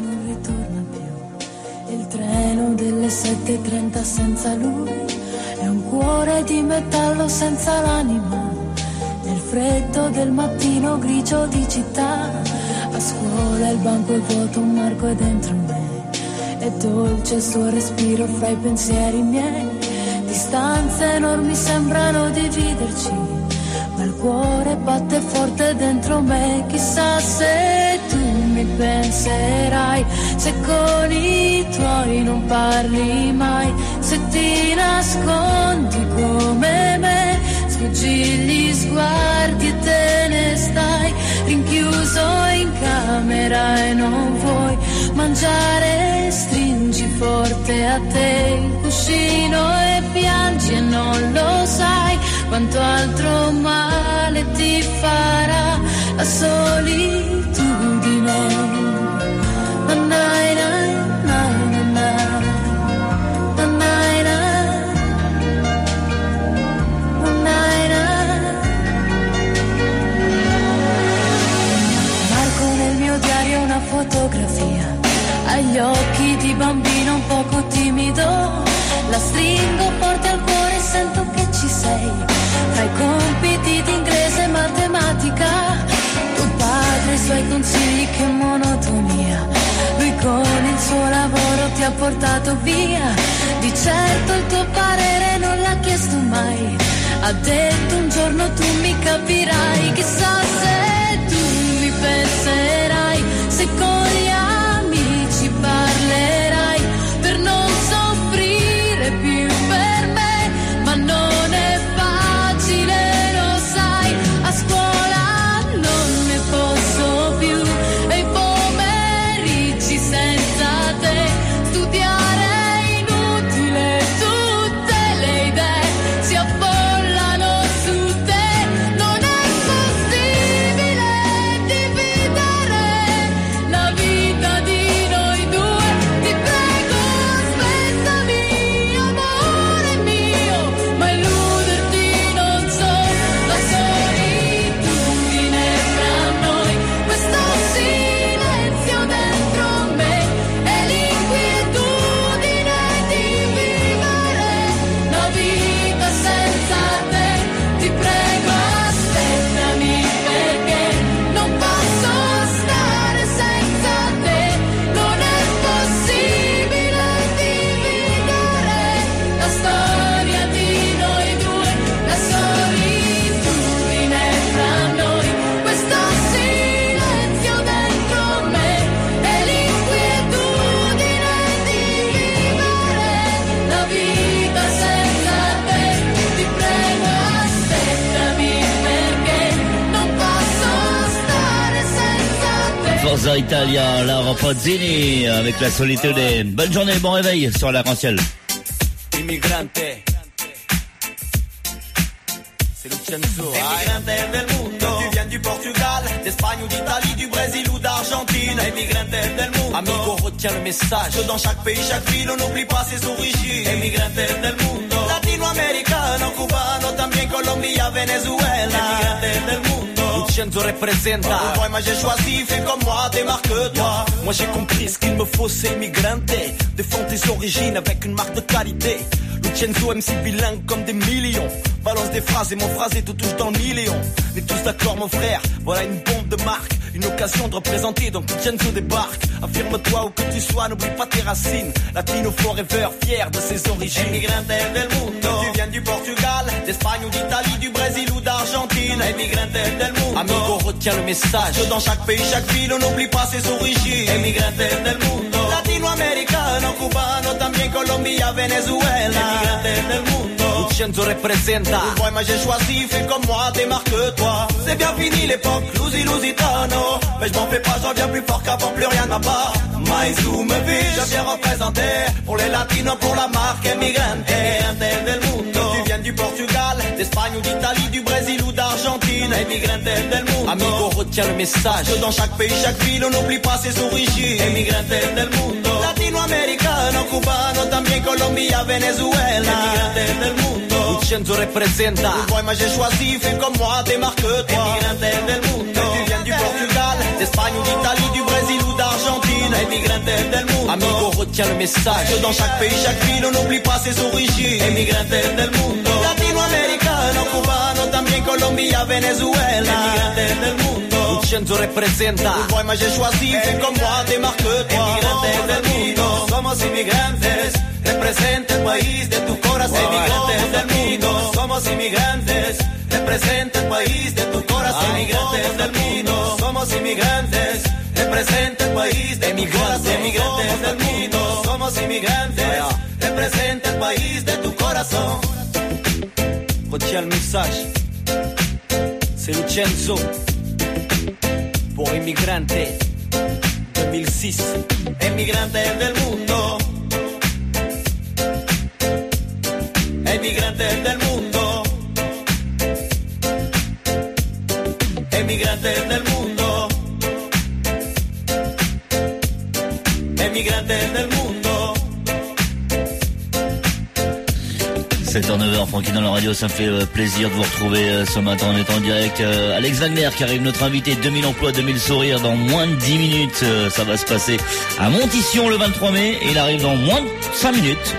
Il treno delle sette e trenta senza lui. È un cuore di metallo senza l'anima, nel freddo del mattino grigio di città. A scuola il banco è vuoto, un marco è dentro me. È dolce il suo respiro fra i pensieri miei. Distanze enormi sembrano dividerci, ma il cuore batte forte dentro me. Chissà se tu mi penserai, se con i tuoi non parli mai, se ti nascondi come me, sfuggi gli sguardi e te ne stai rinchiuso in camera e non vuoi mangiare, stringi forte a te il cuscino e piangi e non lo sai quanto altro male ti farà la solitudine. Na, na, na, na, na, na. Na, na, na. Na, na, na. Marco nel mio diario una fotografia, agli occhi di bambino un poco timido, la stringo forte al cuore e sento che ci sei, tra i compiti di inglese e matematica, tuo padre e i suoi consigli, che monotonia, lui con il suo lavoro ti ha portato via, di certo il tuo parere non l'ha chiesto mai, ha detto un giorno tu mi capirai, chissà se tu mi penserai, se con gli amici parlerai, per non soffrire più per me, ma non è facile, lo sai, a scuola non ne posso più, e i pomeriggi senza te, studiare è inutile, tutte le idee si affollano su te, non è possibile. Forza Italia, Laura Pazzini avec la solitude. Bonne journée, bon réveil sur l'Arc-en-Ciel. Immigrante, c'est Lucenzo. Immigrante del mundo, tu viens du Portugal, d'Espagne ou d'Italie, du Brésil ou d'Argentine. Immigrante del mundo, amigo, retiens le message que dans chaque pays, chaque ville, on n'oublie pas ses origines. Immigrante del mundo, latinoamericano, cubano, también Colombia, Venezuela. Immigrante del mundo. Lucenzo representa. Ouais, moi j'ai choisi, fais comme moi, démarque-toi. Moi j'ai compris ce qu'il me faut, c'est immigrante. Défends tes origines avec une marque de qualité. Lucenzo M C bilingue comme des millions. Balance des phrases et mon phrasé te touche dans le million. On est tous d'accord mon frère, voilà une bombe de marque. Une occasion de représenter, donc Lucenzo débarque. Affirme-toi où que tu sois, n'oublie pas tes racines. Latino forever, fier de ses origines. Immigrante del mundo, tu viens du Portugal, d'Espagne ou d'Italie, du Brésil ou d'Argentine. Immigrante del mundo, amigo, retiens le message que dans chaque pays, chaque ville, on n'oublie pas ses origines. Immigrante del mundo, latinoamericano, cubano, también Colombia, Venezuela. Immigrante del mundo, Lucenzo representa. Ouais, moi j'ai choisi, fais comme moi, démarque-toi. C'est bien fini l'époque, Lusi Lusitano. Mais je m'en fais pas, j'en viens plus fort qu'avant, plus rien n'a pas. Mais sous me vie, je viens représenter pour les latinos, pour la marque Immigrante del mundo. Tu viens du Portugal, d'Espagne ou d'Italie, du Brésil ou d'Argentine. Immigrante del mundo, amigo, retiens le message que dans chaque pays, chaque ville, on n'oublie pas ses origines. Immigrante del mundo, latinoamericano, cubano, también Colombia, Venezuela. Immigrante del mundo, Lucenzo representa. Ouais, moi j'ai choisi, fais comme moi, démarque-toi. Immigrante del mundo, tu viens du Portugal, d'Espagne ou d'Italie, du Brésil ou d'Argentine. Immigrante del mundo, amigo, retiens le message que dans chaque pays, chaque ville, on n'oublie pas ses origines. Immigrante del mundo, latinoamericano, cubano, también Colombia, Venezuela. Immigrante del mundo, Lucenzo representa. Ouais, moi j'ai choisi, fais comme moi, démarque-toi. Immigrante del mundo, somos inmigrantes. Representa el país de tu corazón. Emigrantes del mundo, somos inmigrantes. Representa el país de tu corazón. Emigrantes del mundo, somos inmigrantes. Representa el país de mi corazón. Emigrantes del mundo, somos inmigrantes. Representa el país de tu corazón. Retiens le message, c'est Lucenzo pour Immigrante deux mille six. Emigrantes del mundo. Emigrantes del mundo, emigrantes del mundo, emigrantes del mundo. sept heures neuf heures, Francky dans la radio, ça me fait euh, plaisir de vous retrouver euh, ce matin. On est en direct. Euh, Alex Wagner qui arrive, notre invité, deux mille emplois, deux mille sourires dans moins de dix minutes. Euh, ça va se passer à Montition le vingt-trois mai et il arrive dans moins de cinq minutes.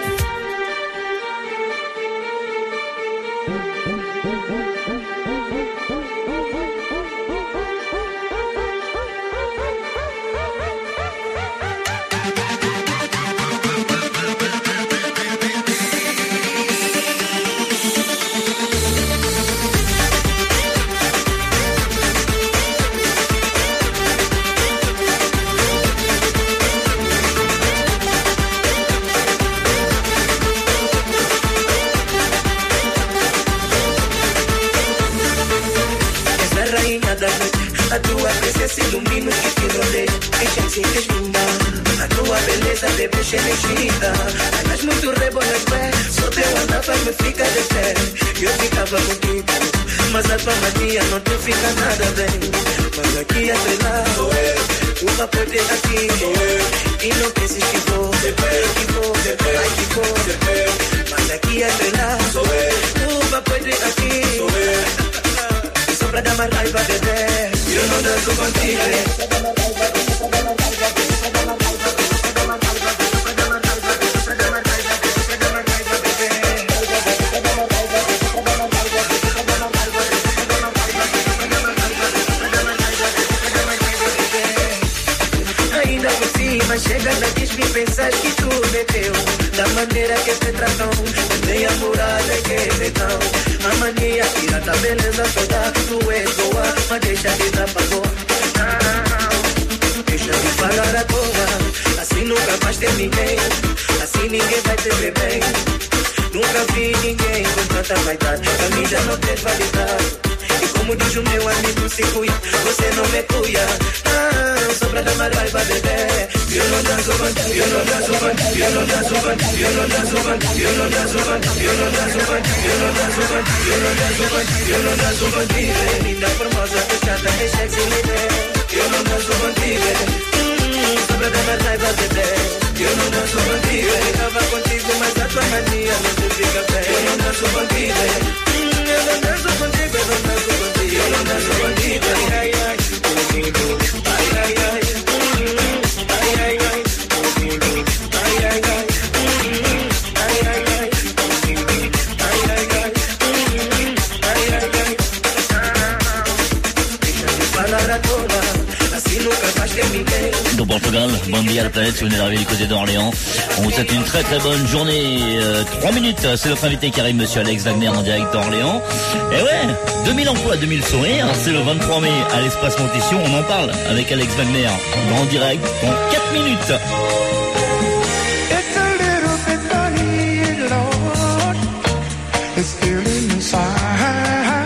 Some of them are right by the day. You know that's over, you know that's over, you know that's over, you know that's over, you know that's over, you know that's over, you know that's over, you know that's over, you know that's over, vive. Linda, formosa, pescata e sexy lady. You know that's over, vive. Some of them are right by the day. You know that's over, vive. Estaba contigo, mas a tua mania não te fica bem. You know that's over, vive. Eu não danço contigo, eu não danço contigo. You know that's over, vive. Ai, ai, ai, ai, ai. Dans Portugal, bon dia à la planète, si vous venez d'arriver du côté d'Orléans. On vous souhaite une très très bonne journée. Euh, trois minutes, c'est notre invité qui arrive, monsieur Alex Wagner en direct d'Orléans. Et ouais, deux mille emplois, deux mille sourires, c'est le vingt-trois mai à l'Espace Montession. On en parle avec Alex Wagner en direct dans quatre minutes. It's a little bit funny, Lord. It's still inside.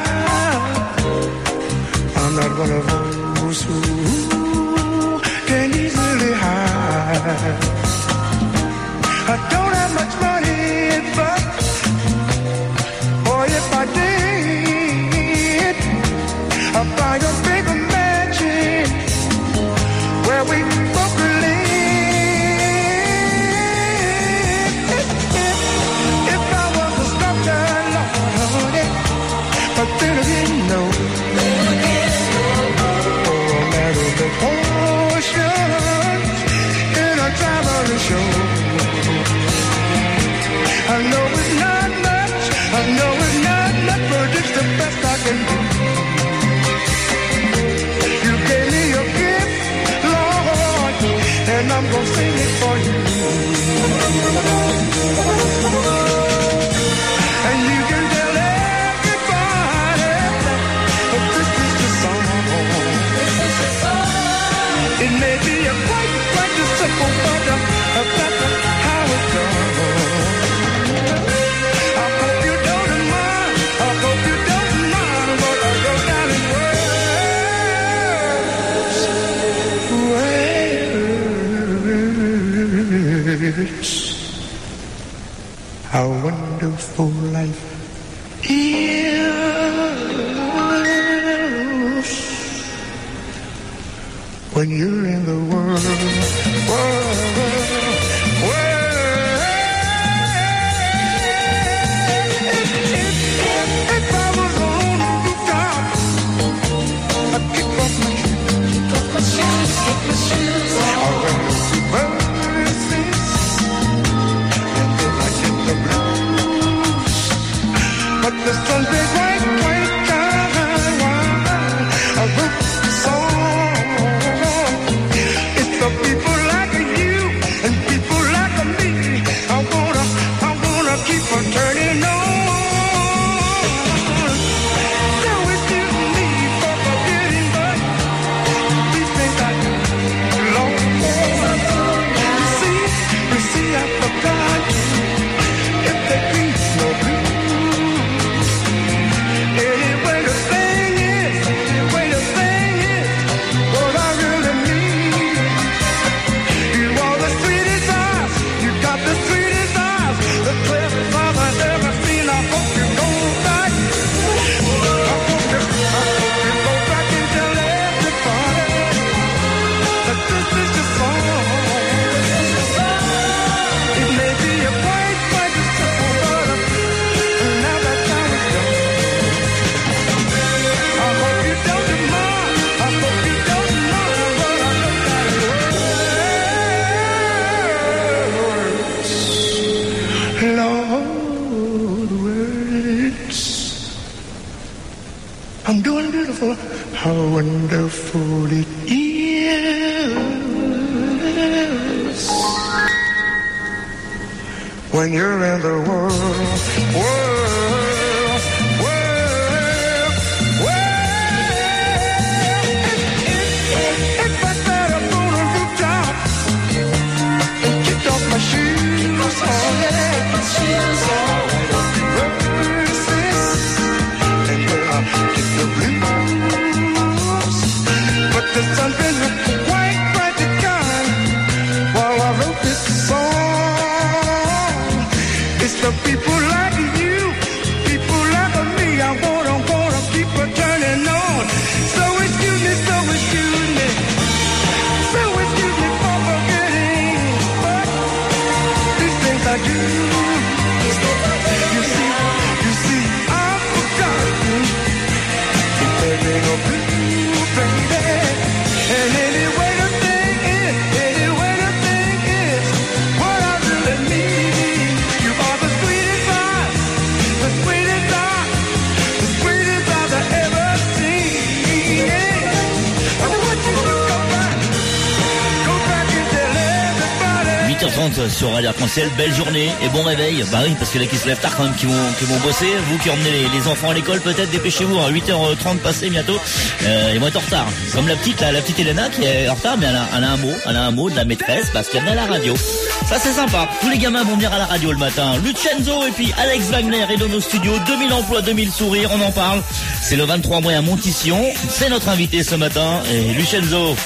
I'm not one of those who can easily hide. I don't have much money, but boy, if I did, I'd buy a bigger mansion where we both could live. If I was a sculptor, Lord, but then again, no. Show. I know it's not much, I know it's not much, but it's the best I can do. You gave me a gift, Lord, and I'm gonna sing it for you. And you can tell everybody that this is the song. It may be a quite, quite a simple but that's how it goes. I hope you don't mind, I hope you don't mind what I wrote down in words. How wonderful life is when you're in the world, world, world. If I was on the rooftop, I'd kick off my shoes, kick off my shoes, kick my shoes off. I run to verses, and then I get the blues. But the sun's been bright, bright, kind, wide. I wrote the song. It's the people like you and people like me. I wanna, I wanna keep on turning on. Now it's just me for forgetting, but these things I do long. You see, you see, I forgot if there be no blues. Anyway, the thing is, anyway, the thing is, what I really need. You are the sweetest eyes, you got the sweetest eyes, the clearest eyes I've ever seen. I hope you go back. I hope you, I hope you go back and tell everybody that this is your song. It may be a quite, quite a simple word, and now that's how it goes. I hope you don't mind, I hope you don't mind what I look at words. Lord, words. I'm doing beautiful. How wonderful it is when you're in the world, world, world, world. If I sat up on a rooftop and kicked off my shoes, oh yeah, my shoes off, verses, and then I kick the blues. But the sun's been quite bright. trente sur Radio Arc-en-Ciel. Belle journée et bon réveil. Bah oui, parce qu'il y en a qui se lèvent tard quand même, qui vont, qui vont bosser. Vous qui emmenez les, les enfants à l'école, peut-être dépêchez-vous. À huit heures trente passé bientôt. Euh, ils vont être en retard. Comme la petite, là, la petite Elena qui est en retard, mais elle a, elle a un mot, elle a un mot de la maîtresse parce qu'elle est à la radio. Ça c'est sympa. Tous les gamins vont venir à la radio le matin. Lucenzo et puis Alex Wagner est dans nos studios. deux mille emplois, deux mille sourires, on en parle. C'est le vingt-trois mai à Montition. C'est notre invité ce matin. Et Lucenzo.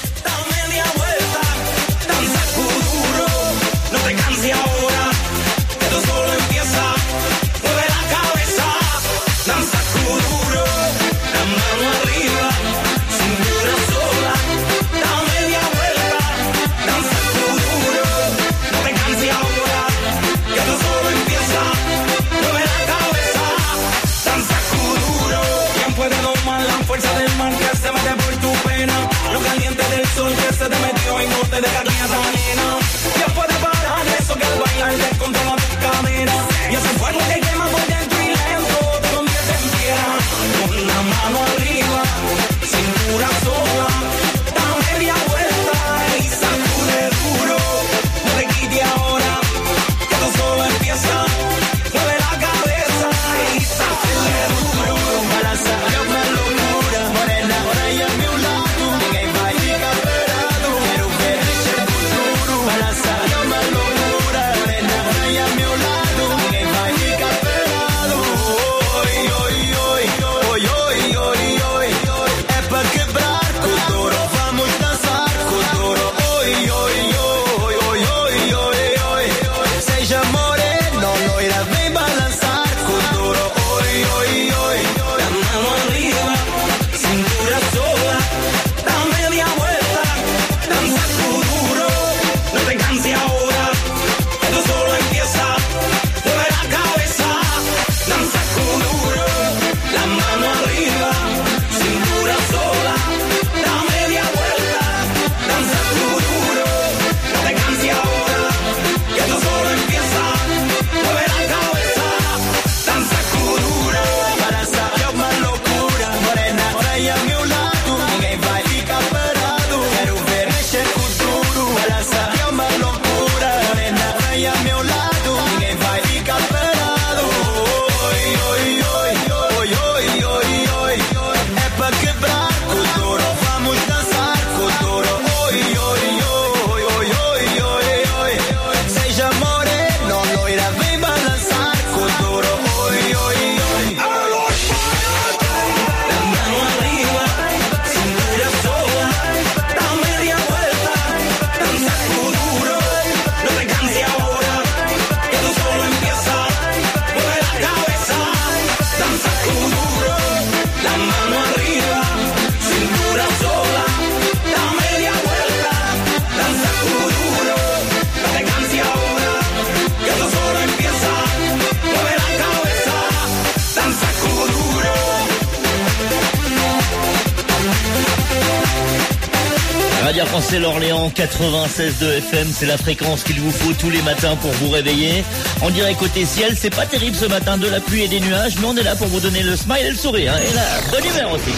Radio Arc-en-Ciel Orléans quatre-vingt-seize deux F M, c'est la fréquence qu'il vous faut tous les matins pour vous réveiller. On dirait côté ciel, c'est pas terrible ce matin, de la pluie et des nuages, mais on est là pour vous donner le smile et le sourire. Hein, et la bonne humeur aussi.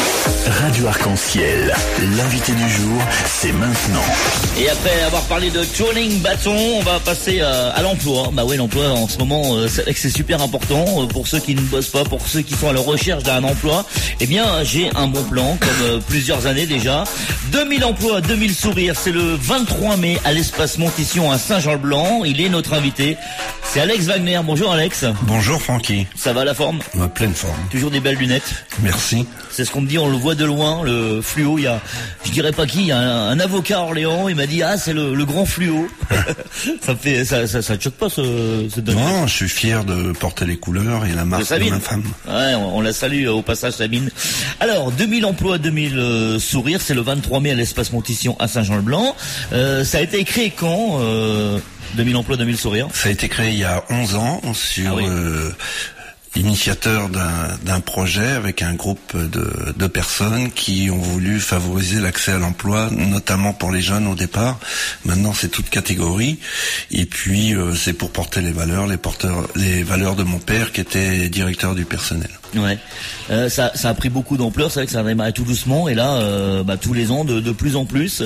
Radio Arc-en-Ciel, l'invité du jour, c'est maintenant. Et après avoir parlé de tuning bâton, on va passer à, à l'emploi. Bah oui, l'emploi en ce moment, euh, c'est, c'est super important euh, pour ceux qui ne bossent pas, pour ceux qui sont à la recherche d'un emploi. Eh bien, j'ai un bon plan, comme euh, plusieurs années déjà. deux mille emplois, deux mille sourires, c'est le vingt-trois mai à l'espace Montition à Saint-Jean-le-Blanc. Il est notre invité. C'est Alex Wagner. Bonjour Alex. Bonjour Francky. Ça va la forme? Ouais, pleine forme. Toujours des belles lunettes. Merci. C'est ce qu'on me dit, on le voit de loin, le fluo. Il y a, je dirais pas qui, il y a un, un avocat à Orléans. Il m'a dit ah c'est le, le grand fluo. ça me fait, ça, ça, ça te choque pas ce, ce domaine? Non, je suis fier de porter les couleurs et la marque de, de ma femme. Ouais, on, on la salue au passage Sabine. Alors deux mille emplois, deux mille euh, sourires, c'est le vingt-trois mai à l'espace Montition à Saint-Jean-le-Blanc. Euh, ça a été créé quand euh, deux mille emplois, deux mille sourires? Ça a été créé il y a onze ans sur. Ah oui. euh, initiateur d'un, d'un projet avec un groupe de, de personnes qui ont voulu favoriser l'accès à l'emploi, notamment pour les jeunes au départ. Maintenant, c'est toute catégorie. Et puis, euh, c'est pour porter les valeurs, les porteurs, les valeurs de mon père qui était directeur du personnel. Ouais, euh, ça, ça a pris beaucoup d'ampleur. C'est vrai que ça a démarré tout doucement et là, euh, bah, tous les ans, de, de plus en plus.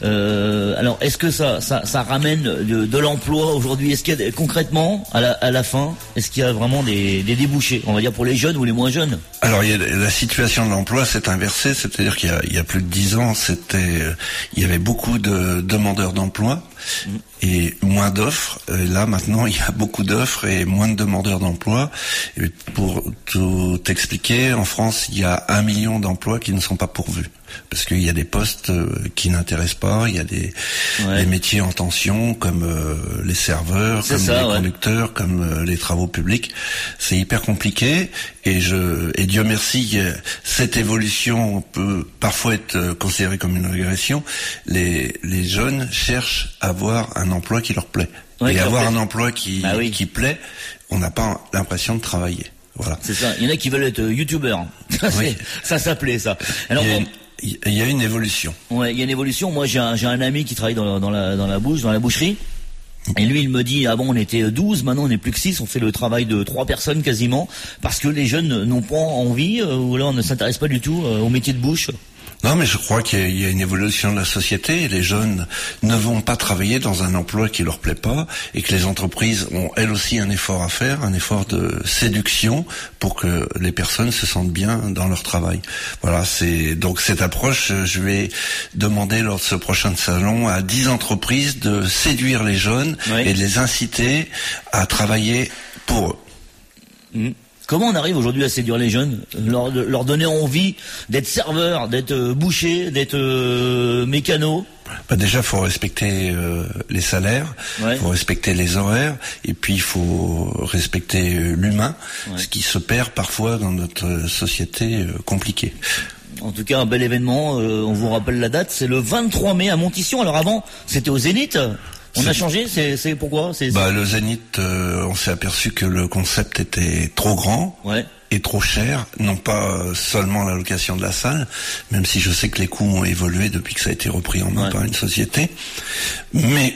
Euh, alors, est-ce que ça, ça, ça ramène de, de l'emploi aujourd'hui? Est-ce qu'il y a concrètement, à la, à la fin, est-ce qu'il y a vraiment des, des débouchés, on va dire pour les jeunes ou les moins jeunes? Alors, il y a, la situation de l'emploi s'est inversée, c'est-à-dire qu'il y a, il y a plus de dix ans, c'était, il y avait beaucoup de demandeurs d'emploi. Mmh. Et moins d'offres. Et là, maintenant, il y a beaucoup d'offres et moins de demandeurs d'emploi. Et pour tout expliquer, en France, il y a un million d'emplois qui ne sont pas pourvus. Parce qu'il y a des postes qui n'intéressent pas, il y a des, ouais. des métiers en tension, comme euh, les serveurs, C'est comme ça, les ouais. conducteurs, comme euh, les travaux publics. C'est hyper compliqué. Et je, et Dieu merci, cette évolution peut parfois être considérée comme une régression. Les, les jeunes cherchent à avoir un emploi qui leur plaît. Ouais, et avoir plaît. un emploi qui, bah oui. qui plaît, on n'a pas l'impression de travailler. Voilà. C'est ça. Il y en a qui veulent être youtubeurs. Oui. Ça s'appelait ça. Alors, il y a une, il y a une évolution. Ouais, il y a une évolution. Moi, j'ai un, j'ai un ami qui travaille dans, dans la, dans la bouche, dans la boucherie. Et lui, il me dit, avant on était douze, maintenant on n'est plus que six, on fait le travail de trois personnes quasiment, parce que les jeunes n'ont pas envie, ou alors ne s'intéressent pas du tout au métier de bouche. Non, mais je crois qu'il y a une évolution de la société. Les jeunes ne vont pas travailler dans un emploi qui leur plaît pas et que les entreprises ont elles aussi un effort à faire, un effort de séduction pour que les personnes se sentent bien dans leur travail. Voilà, c'est donc cette approche. Je vais demander lors de ce prochain salon à dix entreprises de séduire les jeunes oui. et de les inciter à travailler pour eux. Mmh. Comment on arrive aujourd'hui à séduire les jeunes, leur, leur donner envie d'être serveur, d'être euh, boucher, d'être euh, mécano? Bah déjà, faut respecter euh, les salaires, ouais. faut respecter les horaires, et puis il faut respecter euh, l'humain, ouais. ce qui se perd parfois dans notre société euh, compliquée. En tout cas, un bel événement. Euh, on vous rappelle la date, c'est le vingt-trois mai à Montition. Alors avant, c'était au Zénith. On a changé, c'est, c'est pourquoi c'est, Bah le Zénith, euh, on s'est aperçu que le concept était trop grand ouais. et trop cher, non pas seulement la location de la salle, même si je sais que les coûts ont évolué depuis que ça a été repris en main ouais. par une société, mais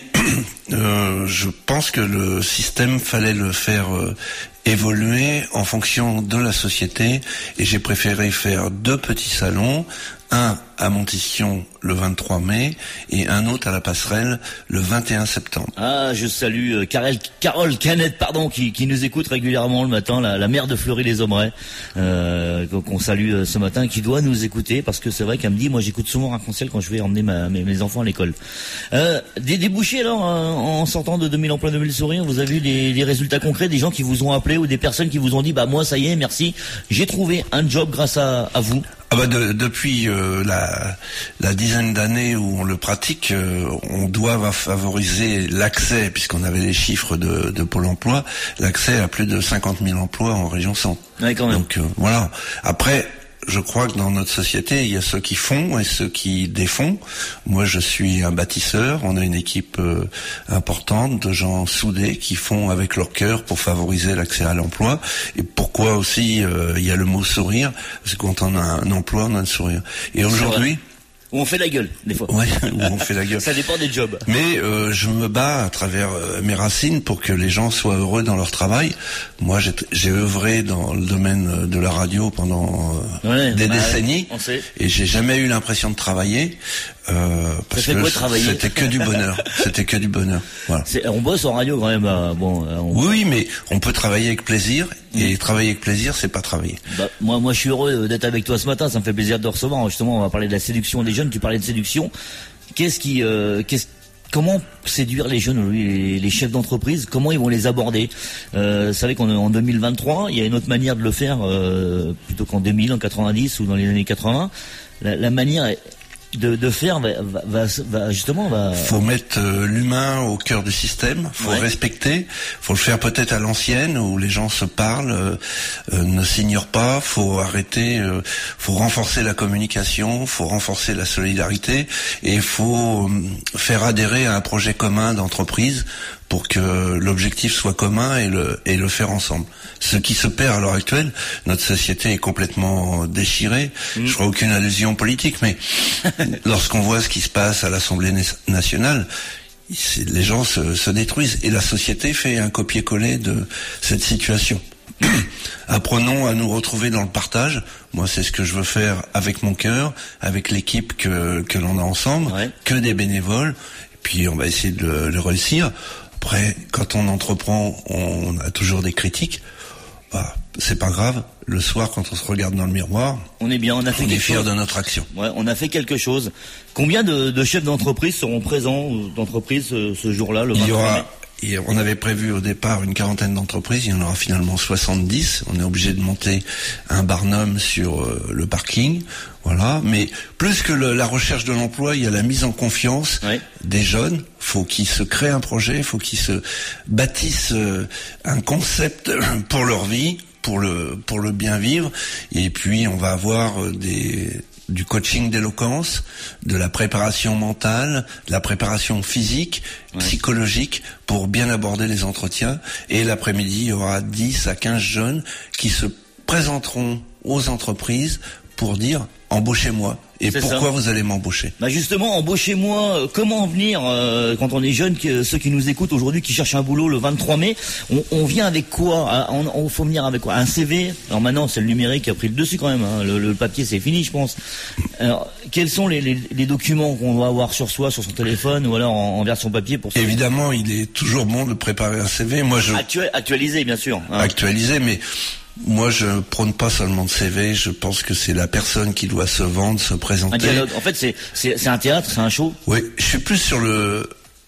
euh, je pense que le système fallait le faire euh, évoluer en fonction de la société, et j'ai préféré faire deux petits salons, un à Montition le vingt-trois mai et un autre à la Passerelle le vingt et un septembre. Ah, je salue euh, Carole, Carole Canette, pardon, qui, qui nous écoute régulièrement le matin, la, la mère de Fleury-les-Aubrais, euh, qu'on salue euh, ce matin, qui doit nous écouter, parce que c'est vrai qu'elle me dit, moi j'écoute souvent Arc-en-Ciel quand je vais emmener ma, mes, mes enfants à l'école. Euh, des débouchés alors, euh, en sortant de deux mille emplois, deux mille sourires, vous avez eu des, des résultats concrets, des gens qui vous ont appelé ou des personnes qui vous ont dit, bah moi ça y est, merci, j'ai trouvé un job grâce à, à vous? Ah bah de, depuis euh, la, la dizaine d'années où on le pratique, euh, on doit favoriser l'accès, puisqu'on avait les chiffres de, de Pôle emploi, l'accès à plus de cinquante mille emplois en région centre. Ouais, quand même. Donc euh, voilà. Après, je crois que dans notre société, il y a ceux qui font et ceux qui défont. Moi, je suis un bâtisseur. On a une équipe euh, importante de gens soudés qui font avec leur cœur pour favoriser l'accès à l'emploi. Et pourquoi aussi euh, il y a le mot sourire, parce que quand on a un emploi, on a le sourire. Et aujourd'hui... Où on fait la gueule, des fois. Ouais, où on fait la gueule. Ça dépend des jobs. Mais euh, je me bats à travers euh, mes racines pour que les gens soient heureux dans leur travail. Moi, j'ai, j'ai œuvré dans le domaine de la radio pendant euh, ouais, des bah, décennies, on sait. Et j'ai jamais eu l'impression de travailler. Euh, parce que travailler c'était que du bonheur. C'était que du bonheur. Voilà. C'est, on bosse en radio quand même. Euh, bon. Euh, on... Oui, mais on peut travailler avec plaisir. Et mmh. travailler avec plaisir, c'est pas travailler. Bah, moi, moi, je suis heureux d'être avec toi ce matin. Ça me fait plaisir de te recevoir. Justement, on va parler de la séduction des jeunes. Tu parlais de séduction. Qu'est-ce qui, euh, qu'est-ce, comment séduire les jeunes, les, les chefs d'entreprise? Comment ils vont les aborder? euh, Vous savez qu'on est en deux mille vingt-trois. Il y a une autre manière de le faire euh, plutôt qu'en deux mille, en quatre-vingt-dix ou dans les années quatre-vingts. La, la manière est, De, de faire va, va, va justement va. Faut mettre euh, l'humain au cœur du système. Faut ouais. respecter. Faut le faire peut-être à l'ancienne où les gens se parlent, euh, euh, ne s'ignorent pas. Faut arrêter. Euh, faut renforcer la communication. Faut renforcer la solidarité et faut euh, faire adhérer à un projet commun d'entreprise pour que l'objectif soit commun et le et le faire ensemble. Ce qui se perd à l'heure actuelle, notre société est complètement déchirée. Mmh. Je ferai aucune allusion politique, mais lorsqu'on voit ce qui se passe à l'Assemblée nationale, les gens se, se détruisent et la société fait un copier-coller de cette situation. apprenons à nous retrouver dans le partage. Moi, c'est ce que je veux faire avec mon cœur, avec l'équipe que que l'on a ensemble, ouais. que des bénévoles. Et puis, on va essayer de le, le réussir. Après, quand on entreprend, on a toujours des critiques. Bah, c'est pas grave. Le soir, quand on se regarde dans le miroir, on est bien, on a fait on quelque est fier chose. de notre action. Ouais, on a fait quelque chose. Combien de, de chefs d'entreprise seront présents d'entreprise ce, ce jour-là, le vingt-trois mai ? Il y aura. Et on avait prévu au départ une quarantaine d'entreprises, il y en aura finalement soixante-dix. On est obligé de monter un barnum sur euh, le parking, voilà. Mais plus que le, la recherche de l'emploi, il y a la mise en confiance ouais. des jeunes. Faut qu'ils se créent un projet, faut qu'ils se bâtissent euh, un concept pour leur vie, pour le pour le bien vivre. Et puis on va avoir euh, des du coaching d'éloquence, de la préparation mentale, de la préparation physique, ouais. psychologique, pour bien aborder les entretiens. Et l'après-midi, il y aura dix à quinze jeunes qui se présenteront aux entreprises pour dire « embauchez-moi ». Et c'est pourquoi ça. Vous allez m'embaucher? Bah justement, embauchez-moi. Comment venir euh, quand on est jeune, que, ceux qui nous écoutent aujourd'hui, qui cherchent un boulot le vingt-trois mai, on, on vient avec quoi? On, on faut venir avec quoi? Un C V. Alors maintenant, c'est le numérique qui a pris le dessus quand même. Hein. Le, le papier, c'est fini, je pense. Alors, quels sont les, les, les documents qu'on doit avoir sur soi, sur son téléphone, ou alors en, en version papier pour? Évidemment, il est toujours bon de préparer un C V. Moi, je Actuel, actualisé, bien sûr. Hein. Actualisé, mais moi, je prône pas seulement de C V. Je pense que c'est la personne qui doit se vendre, se présenter. Un dialogue. En fait, c'est c'est, c'est un théâtre, c'est un show. Oui, je suis plus sur le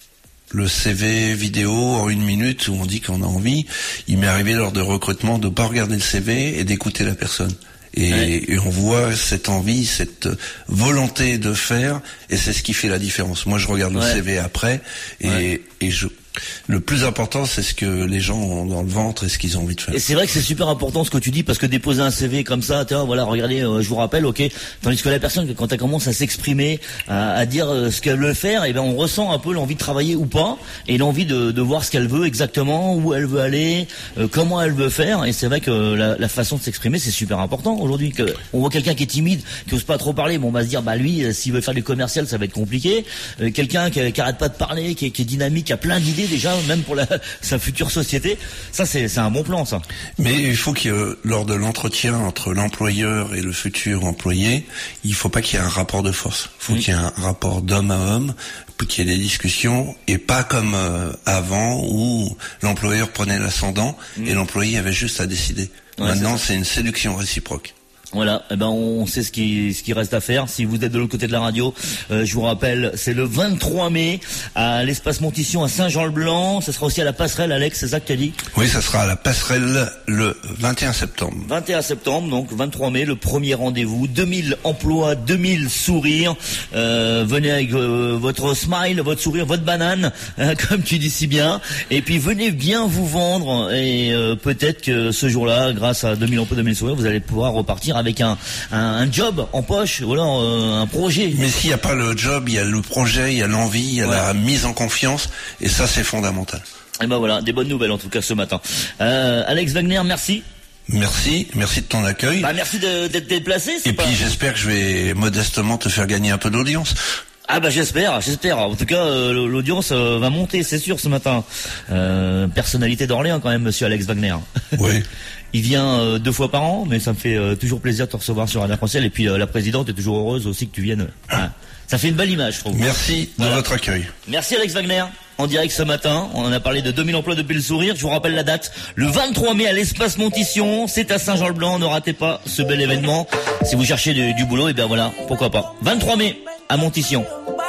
le C V vidéo en une minute où on dit qu'on a envie. Il m'est arrivé lors de recrutement de pas regarder le C V et d'écouter la personne. Et, ouais. et on voit cette envie, cette volonté de faire, et c'est ce qui fait la différence. Moi, je regarde le ouais. C V après, et, ouais. et je. Le plus important, c'est ce que les gens ont dans le ventre et ce qu'ils ont envie de faire. Et c'est vrai que c'est super important ce que tu dis, parce que déposer un C V comme ça, tiens, voilà, regardez, euh, je vous rappelle, ok. Tandis que la personne, quand elle commence à s'exprimer, à, à dire euh, ce qu'elle veut faire, et ben on ressent un peu l'envie de travailler ou pas, et l'envie de, de voir ce qu'elle veut exactement, où elle veut aller, euh, comment elle veut faire. Et c'est vrai que la, la façon de s'exprimer, c'est super important aujourd'hui. Que on voit quelqu'un qui est timide, qui ose pas trop parler, bon, on va se dire, bah lui, euh, s'il veut faire du commercial, ça va être compliqué. Euh, quelqu'un qui, qui arrête pas de parler, qui, qui est dynamique, qui a plein d'idées déjà, même pour la, sa future société, ça c'est, c'est un bon plan, ça. Mais il faut qu'il y ait, lors de l'entretien entre l'employeur et le futur employé, il faut pas qu'il y ait un rapport de force. Il faut oui. qu'il y ait un rapport d'homme à homme, qu'il y ait des discussions, et pas comme euh, avant où l'employeur prenait l'ascendant mmh. et l'employé avait juste à décider. Ouais, Maintenant, c'est, c'est une séduction réciproque. Voilà, eh ben on sait ce qui ce qui reste à faire. Si vous êtes de l'autre côté de la radio, euh, je vous rappelle, c'est le vingt-trois mai à l'espace Montition à Saint-Jean-le-Blanc. Ça sera aussi à la Passerelle, Alex, c'est ça que tu as dit? Oui, ça sera à la Passerelle le vingt et un septembre. vingt et un septembre, donc vingt-trois mai, le premier rendez-vous. deux mille emplois, deux mille sourires. Euh, venez avec euh, votre smile, votre sourire, votre banane, hein, comme tu dis si bien. Et puis venez bien vous vendre. Et euh, peut-être que ce jour-là, grâce à deux mille emplois, deux mille sourires, vous allez pouvoir repartir avec un, un, un job en poche, voilà, euh, un projet. Mais s'il n'y a pas le job, il y a le projet, il y a l'envie, il y a ouais. la mise en confiance, et ça c'est fondamental. Et ben voilà, des bonnes nouvelles en tout cas ce matin. Euh, Alex Wagner, merci. Merci, merci de ton accueil. Bah, merci de, d'être déplacé. C'est et pas... puis j'espère que je vais modestement te faire gagner un peu d'audience. Ah bah j'espère, j'espère. En tout cas, euh, l'audience euh, va monter, c'est sûr, ce matin. Euh, personnalité d'Orléans quand même, monsieur Alex Wagner. Oui. Il vient euh, deux fois par an, mais ça me fait euh, toujours plaisir de te recevoir sur Radio Arc-en-Ciel. Et puis euh, la présidente est toujours heureuse aussi que tu viennes. Hein. Ça fait une belle image, je trouve. Merci voilà. de votre accueil. Merci Alex Wagner. En direct ce matin, on en a parlé de deux mille emplois depuis le sourire. Je vous rappelle la date, le vingt-trois mai à l'espace Montition. C'est à Saint-Jean-le-Blanc. Ne ratez pas ce bel événement. Si vous cherchez du, du boulot, et bien voilà, pourquoi pas. vingt-trois mai à Montition.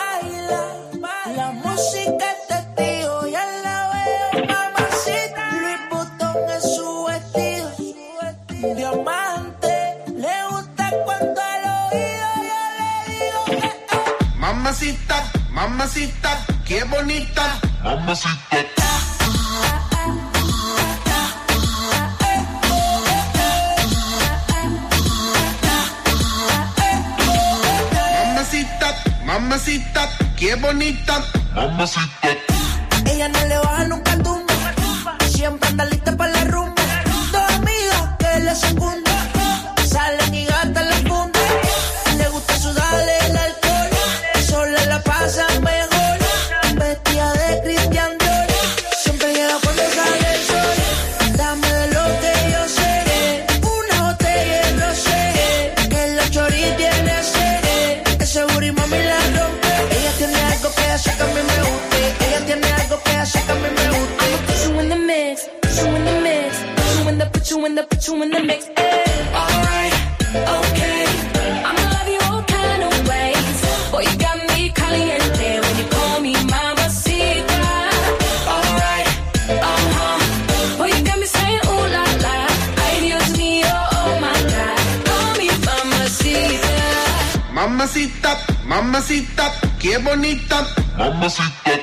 Mamacita, mamacita, qué bonita. Mamacita. Mamacita, mamacita, qué bonita. Mamacita. Ella no le baja nunca al tumbo. Siempre anda lista para la rumba. Dos amigas que le secundan. Salen y gastan la funda. Le gusta sudarle el alcohol. Sola la pasa mejor. Vestida de Christian Dior. Siempre llega cuando sale el sol. Dame de lo que yo you in the mix. Alright, okay. I'ma love you all kind of ways. Boy, you got me caliente when you call me mamacita. Alright, uh-huh. Boy, you got me saying ooh la la. Ay, Dios mío, oh my God. Call me mamacita. Mamacita, mamacita, qué bonita. Mamacita.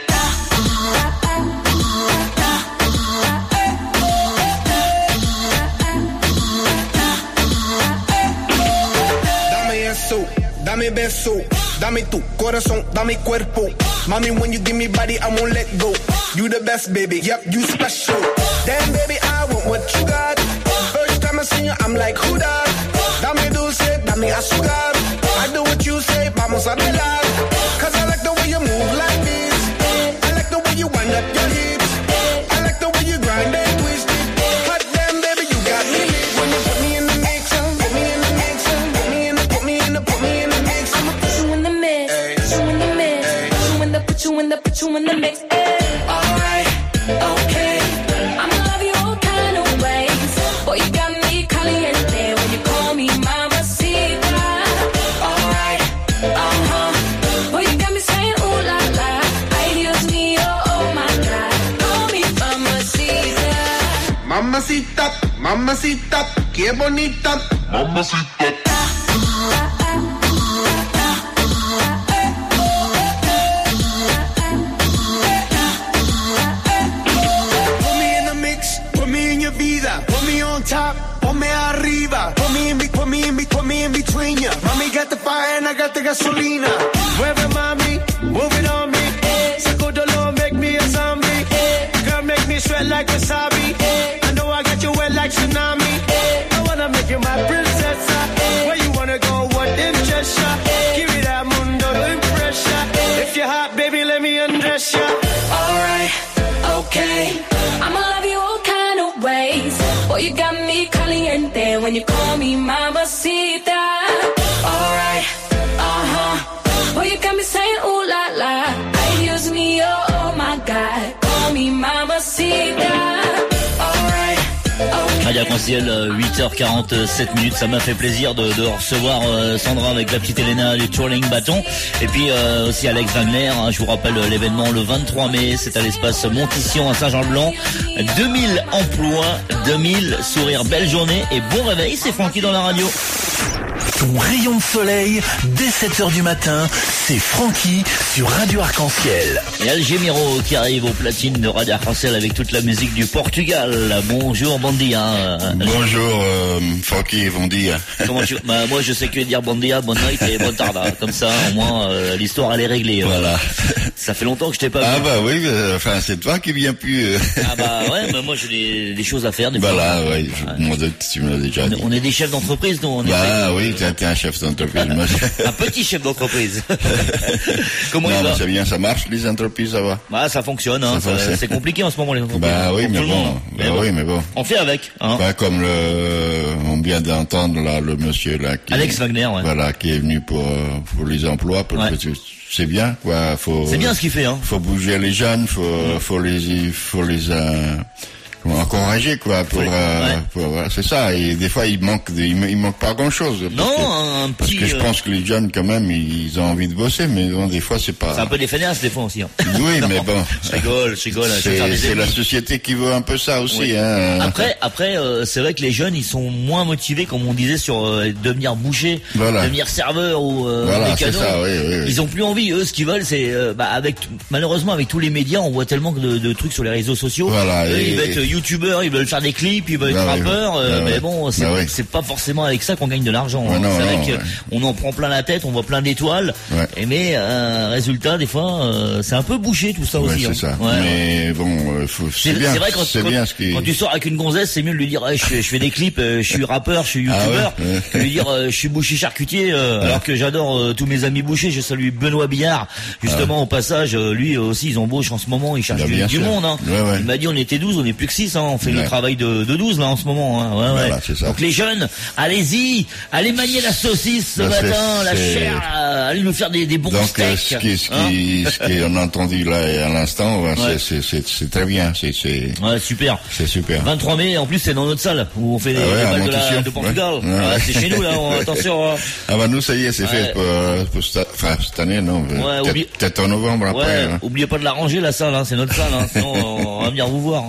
Dame beso, dame tu corazón, dame cuerpo. Mommy, when you give me body, I won't let go. You the best, baby, yep, you special. Damn, baby, I want what you got. First time I see you, I'm like, who that? Dame dulce, dame azúcar. I do what you say, vamos a bailar. Cause I like the way you move like this. I like the way you wind up your hips. I like the way you grind and twist it. Hot damn, baby, you got me lit. When you put me in the mix, put me in the mix, put me in the, put me in the, put me in the mix. I'ma put you in the mix, put you in the mix, put you in the, put you in the, put you in the mix. Alright, okay. I'ma love you all kind of ways. Boy, you got me caliente when you call me mamacita. Alright, uh-huh. Boy, you got me saying ooh la la. Ay, Dios mío, oh my God. Call me mamacita. Mamacita, mamacita, qué bonita. Mamacita. Top, ponme arriba, put me in, put me in, put me in between ya. Mommy got the fire and I got the gasolina. Mueve mami, move it on me. Saco dolor, make me a zombie. Girl, make me sweat like wasabi. I know I got you wet like tsunami. I wanna make you my princess. Where you wanna go, what interest ya? Give me that mundo to impress ya. If you're hot, baby, let me undress ya. Alright, okay. I'ma love you all kind of ways. Boy, you got me caliente when you call me mamacita. Alright, uh-huh. Boy, you got me saying ooh la la. Ay, Dios mío, oh my God. Call me mamacita. Alright, okay. Radio Arc-en-Ciel, huit heures quarante-sept minutes. Ça m'a fait plaisir de, de recevoir euh, Sandra avec la petite Elena du Twirling Bâton. Et puis euh, aussi Alex Wagner. Hein, je vous rappelle euh, l'événement le vingt-trois mai. C'est à l'espace Montition à Saint-Jean-le-Blanc. deux mille emplois, deux mille sourires. Belle journée et bon réveil. C'est Francky dans la radio. Ton rayon de soleil, dès sept heures du matin, c'est Francky sur Radio Arc-en-Ciel. Et Algemiro qui arrive aux platines de Radio Arc-en-Ciel avec toute la musique du Portugal. Bonjour bon dia. Bonjour euh, Francky, bon dia. Comment tu... bah, moi je sais que dire bon dia, bonne nuit et bonne tarda. Comme ça au moins euh, l'histoire elle est réglée. Voilà. Ça fait longtemps que je t'ai pas vu. Ah bah oui, euh, enfin c'est toi qui viens plus. Euh... Ah bah ouais, mais moi j'ai des, des choses à faire. Des voilà, fois. ouais, je me tu me l'as déjà dit. On est des chefs d'entreprise, nous. On bah est oui, t'es un chef d'entreprise. Moi, un petit chef d'entreprise. Comment non, il va? C'est bien, ça marche, les entreprises, ça va. Bah ça fonctionne, hein, ça ça, c'est compliqué en ce moment les entreprises. Bah oui, mais bon, bah mais oui, mais bon. On fait avec. Hein. Bah comme le, on vient d'entendre là le monsieur là. Qui, Alex Wagner, ouais. Voilà, qui est venu pour pour les emplois, pour ouais. le, c'est bien, quoi. Faut. C'est bien ce qu'il fait, hein. Faut bouger les jeunes, faut mmh. faut les faut les euh, encourager quoi pour, oui, euh, ouais. pour voilà, c'est ça, et des fois il manque de, il, il manque pas grand chose non que, un parce petit que je euh... pense que les jeunes quand même ils ont envie de bosser, mais bon, des fois c'est pas c'est un peu des fainéances des fois aussi hein. Oui mais bon je rigole je rigole c'est, c'est la société qui veut un peu ça aussi oui. hein. après après euh, c'est vrai que les jeunes ils sont moins motivés comme on disait sur euh, devenir boucher voilà. devenir serveur ou euh, voilà, mécano c'est ça, oui, oui, oui. Ils ont plus envie, eux ce qu'ils veulent c'est euh, bah, avec malheureusement avec tous les médias on voit tellement de, de trucs sur les réseaux sociaux voilà, eux, et, ils veulent être youtubeurs, ils veulent faire des clips, ils veulent être bah rappeurs, oui, euh, bah mais oui. bon, c'est, bah oui. c'est pas forcément avec ça qu'on gagne de l'argent. Ouais, hein. non, c'est non, avec, ouais. on en prend plein la tête, on voit plein d'étoiles, ouais. et mais euh, résultat des fois, euh, c'est un peu bouché tout ça ouais, aussi. C'est hein. ça. Ouais. Mais bon, euh, faut, c'est, c'est bien. C'est vrai quand, c'est quand, bien ce qui... quand tu sors avec une gonzesse, c'est mieux de lui dire, hey, je, fais, je fais des clips, euh, je suis rappeur, je suis youtubeur, ah ouais, ouais. que de lui dire, euh, je suis boucher charcutier, euh, ouais. alors que j'adore euh, tous mes amis bouchers. Je salue Benoît Billard, justement ah ouais. au passage, euh, lui aussi ils embauchent en ce moment, ils cherchent bah, du, du monde. Hein. Ouais, ouais. Il m'a dit on était douze, on est plus que six. six, hein, on fait ouais. le travail de, de douze là en ce moment. Hein. Ouais, voilà, ouais. c'est ça. Donc les jeunes, allez-y, allez manier la saucisse ce Là, matin, la c'est... chair, là, allez nous faire des, des bons Donc, steaks. Donc ce qui, ce hein qui, ce qu'on a entendu là à l'instant, ouais, ouais. c'est, c'est, c'est très bien, c'est, c'est. Ouais, super. C'est super. vingt-trois mai, en plus c'est dans notre salle où on fait les, ah ouais, les balles de, la, de Portugal. Ouais. Ah, c'est chez nous là, on, attention. Hein. Ah bah nous ça y est, c'est ouais. fait pour, pour cette, enfin, cette année, non. Ouais, peut-être, oublie... peut-être en novembre après. Ouais, hein. Oubliez pas de la ranger la salle, hein, c'est notre salle, hein, sinon on va venir vous voir.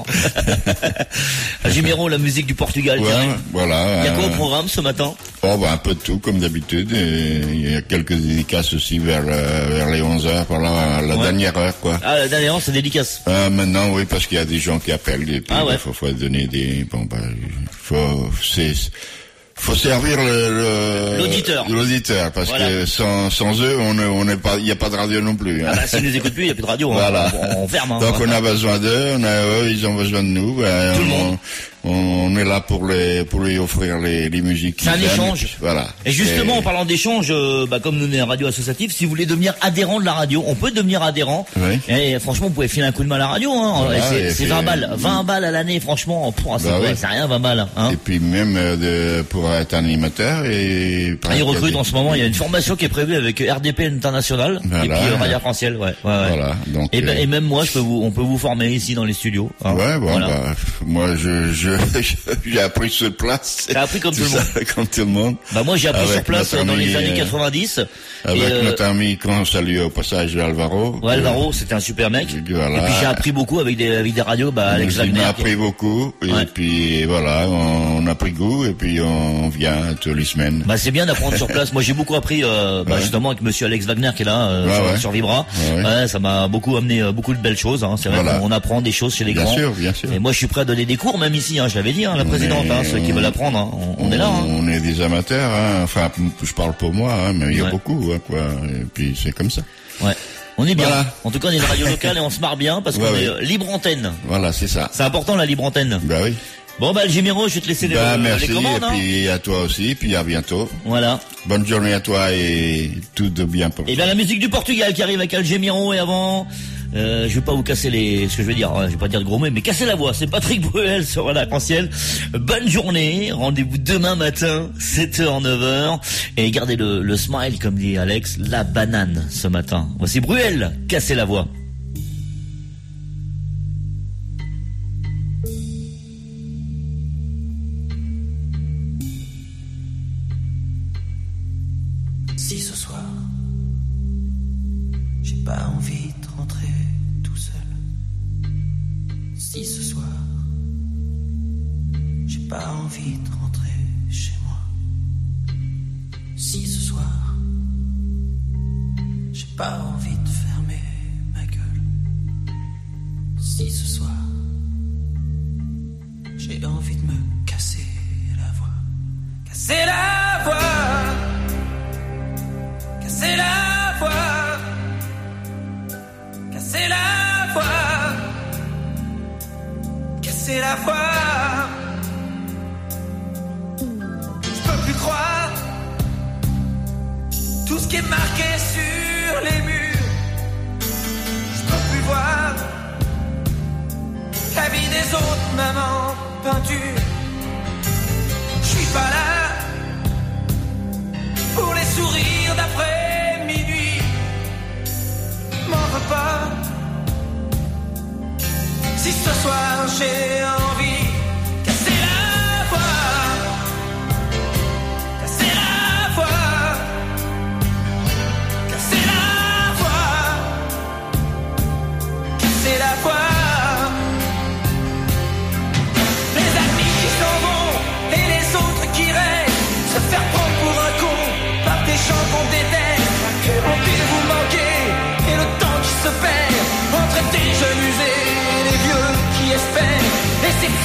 Hein. Jiméro, la musique du Portugal. Ouais, voilà. Il y a quoi euh... au programme ce matin? Oh bah un peu de tout comme d'habitude. Et il y a quelques dédicaces aussi vers euh, vers les onze heures, par la, la ouais. dernière heure quoi. Ah la dernière heure c'est dédicace. Euh, maintenant oui parce qu'il y a des gens qui appellent et puis ah, ouais. bah, faut, faut donner des bon bah faut c'est faut servir le, le l'auditeur l'auditeur parce voilà. que sans sans eux on on n'est pas il y a pas de radio non plus hein. Ah bah s'ils nous écoutent plus il y a plus de radio voilà. hein. on, on ferme hein. Donc on a besoin d'eux, on a eux ils ont besoin de nous ben, tout on, le monde. On est là pour les pour lui offrir les les musiques. C'est un échange. Et puis, voilà. Et justement, et... en parlant d'échange, euh, bah, comme nous on est une radio associative, si vous voulez devenir adhérent de la radio, on peut devenir adhérent. Oui. Et franchement, vous pouvez filer un coup de main à la radio. Hein. Voilà, c'est c'est vingt balles, vingt balles à l'année. Franchement, pour c'est, bah ouais. c'est rien, vingt balles. Hein. Et puis même euh, de pour être animateur et. Ah, ils recrutent des... en ce moment. Il y a une formation qui est prévue avec R D P International voilà. et puis euh, Radio Arc-en-Ciel. Ouais, ouais, ouais. Voilà. Donc. Et, euh... et même moi, je peux vous, on peut vous former ici dans les studios. Hein. Ouais, bon, voilà. bah, moi je je. J'ai appris sur place. T'as appris comme tout, tout le monde. Ça, comme tout le monde. Bah moi j'ai appris avec sur place dans ami, les années quatre-vingt-dix. Avec et euh... notre ami qu'on salue au passage Alvaro. Ouais, Alvaro, c'était un super mec. Voilà. Et puis j'ai appris beaucoup avec des avec des radios, bah Alex Wagner. On a appris beaucoup et ouais. puis voilà, on, on a pris goût et puis on vient toutes les semaines. Bah c'est bien d'apprendre sur place. Moi j'ai beaucoup appris euh, bah, ouais. justement avec monsieur Alex Wagner qui est là euh, ouais, sur, ouais. sur Vibra. Ouais, ouais. Ouais, ça m'a beaucoup amené euh, beaucoup de belles choses. Hein. C'est vrai voilà. qu'on apprend des choses chez les bien grands. Bien sûr, bien sûr. Et moi je suis prêt à donner des cours même ici. Hein, je l'avais dit, hein, la présidente, hein, ceux qui veulent apprendre. Hein. On, on est là. Hein. On est des amateurs, hein. Enfin, je parle pour moi, hein, mais il y a ouais. beaucoup, hein, quoi. Et puis c'est comme ça. Ouais. On est bien. Voilà. En tout cas, on est une radio locale et on se marre bien parce ouais, qu'on ouais. est euh, libre antenne. Voilà, c'est ça. C'est important la libre antenne. Bah oui. Bon bah Jiméro, je vais te laisser les, bah, les merci, commandes. Et puis hein. à toi aussi, puis à bientôt. Voilà. Bonne journée à toi et tout de bien pour toi. Et bien la musique du Portugal qui arrive avec Algémiro et avant. Euh, je vais pas vous casser les, ce que je vais dire, hein, je vais pas dire de gros mots, mais casser la voix. C'est Patrick Bruel sur l'Arc-en-Ciel. Bonne journée. Rendez-vous demain matin, sept heures, neuf heures. Et gardez le, le smile, comme dit Alex, la banane ce matin. Voici Bruel, casser la voix. Si ce soir, j'ai pas envie de rentrer tout seul. Si ce soir, j'ai pas envie de rentrer chez moi. Si ce soir, j'ai pas envie de fermer ma gueule. Si ce soir, j'ai envie de me casser la voix. Casser la voix. Casser la voix, casser la voix, casser la voix. Je peux plus croire tout ce qui est marqué sur les murs. Je peux plus voir la vie des autres, même en peinture. Je suis pas là pour les sourires d'après minuit. M'en veux pas si ce soir j'ai envie. Casser la voix, casser la voix, casser la voix, casser la voix. Les amis qui s'en vont et les autres qui restent, se faire prendre pour un con par des gens qu'on déteste. En pile vous manquez et le temps qui se perd entre des jeunes usés et les vieux qui espèrent. Et c'est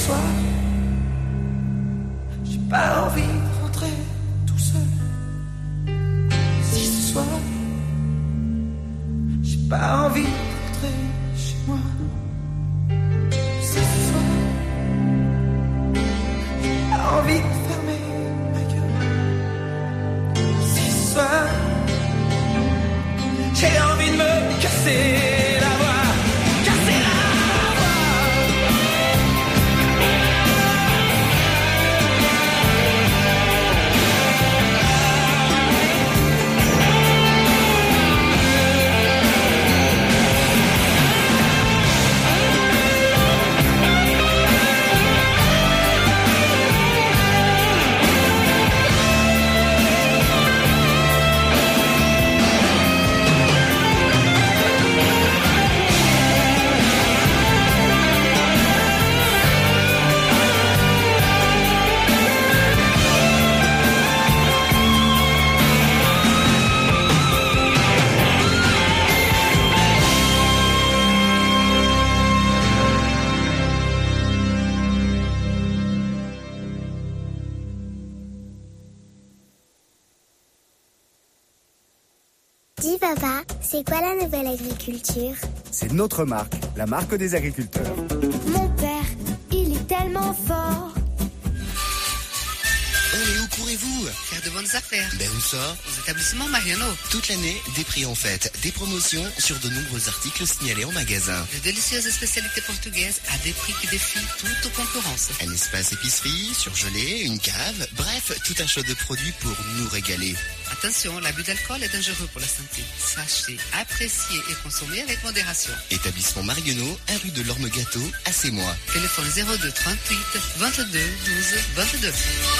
soir, j'ai pas envie de rentrer tout seul. Si ce soir, j'ai pas envie de rentrer chez moi. Si ce soir, j'ai pas envie de fermer ma gueule. Si ce soir, j'ai envie de me casser la voix, casser la Dis papa, c'est quoi la nouvelle agriculture? C'est notre marque, la marque des agriculteurs. Mon père, il est tellement fort. Allez, où courez-vous? Faire de bonnes affaires. Ben où ça? Aux établissements Mariano. Toute l'année, des prix en fête, des promotions sur de nombreux articles signalés en magasin. De délicieuses spécialités portugaises à des prix qui défient toute concurrence. Un espace épicerie, surgelé, une cave, bref, tout un choix de produits pour nous régaler. Attention, l'abus d'alcool est dangereux pour la santé. Sachez, apprécier et consommer avec modération. Établissement Mariano, un rue de l'Orme Gâteau, à Sémois. Téléphone zéro deux trente-huit vingt-deux douze vingt-deux.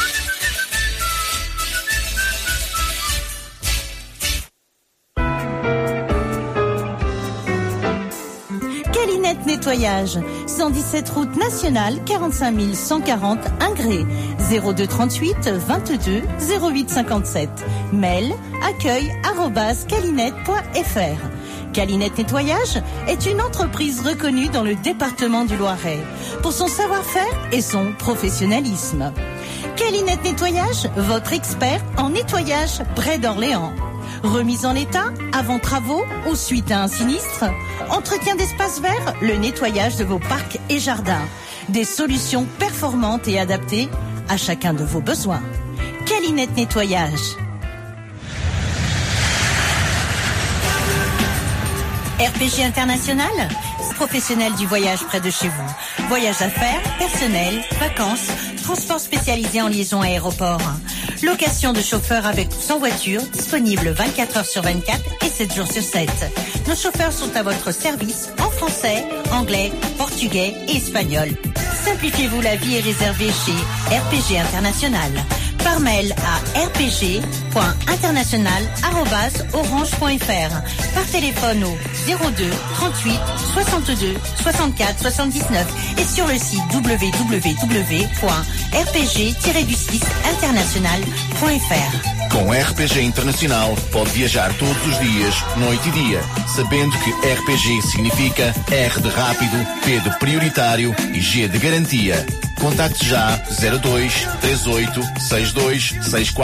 Calinette Nettoyage, cent dix-sept route nationale, quarante-cinq mille cent quarante Ingré, zéro deux trente-huit vingt-deux zéro huit cinquante-sept. Mail accueil arobase calinette point fr. Calinette Nettoyage est une entreprise reconnue dans le département du Loiret pour son savoir-faire et son professionnalisme. Calinette Nettoyage, votre expert en nettoyage près d'Orléans. Remise en état, avant travaux ou suite à un sinistre. Entretien d'espaces verts, le nettoyage de vos parcs et jardins. Des solutions performantes et adaptées à chacun de vos besoins. Calinette Nettoyage. R P G International, professionnel du voyage près de chez vous. Voyage d'affaires, personnel, vacances, transport spécialisé en liaison aéroport. Location de chauffeurs avec ou sans voiture, disponible vingt-quatre heures sur vingt-quatre et sept jours sur sept. Nos chauffeurs sont à votre service en français, anglais, portugais et espagnol. Simplifiez-vous la vie et réservez chez R P G International. Par mail à r p g point international arobase orange point f r. Par téléphone au zéro deux trente-huit soixante-deux soixante-quatre soixante-dix-neuf et sur le site w w w point r p g tiret du six international point f r. Com R P G Internacional pode viajar todos os dias, noite e dia, sabendo que R P G significa R de rápido, P de prioritário e G de garantia. Contacte já zero dois três oito seis dois seis quatro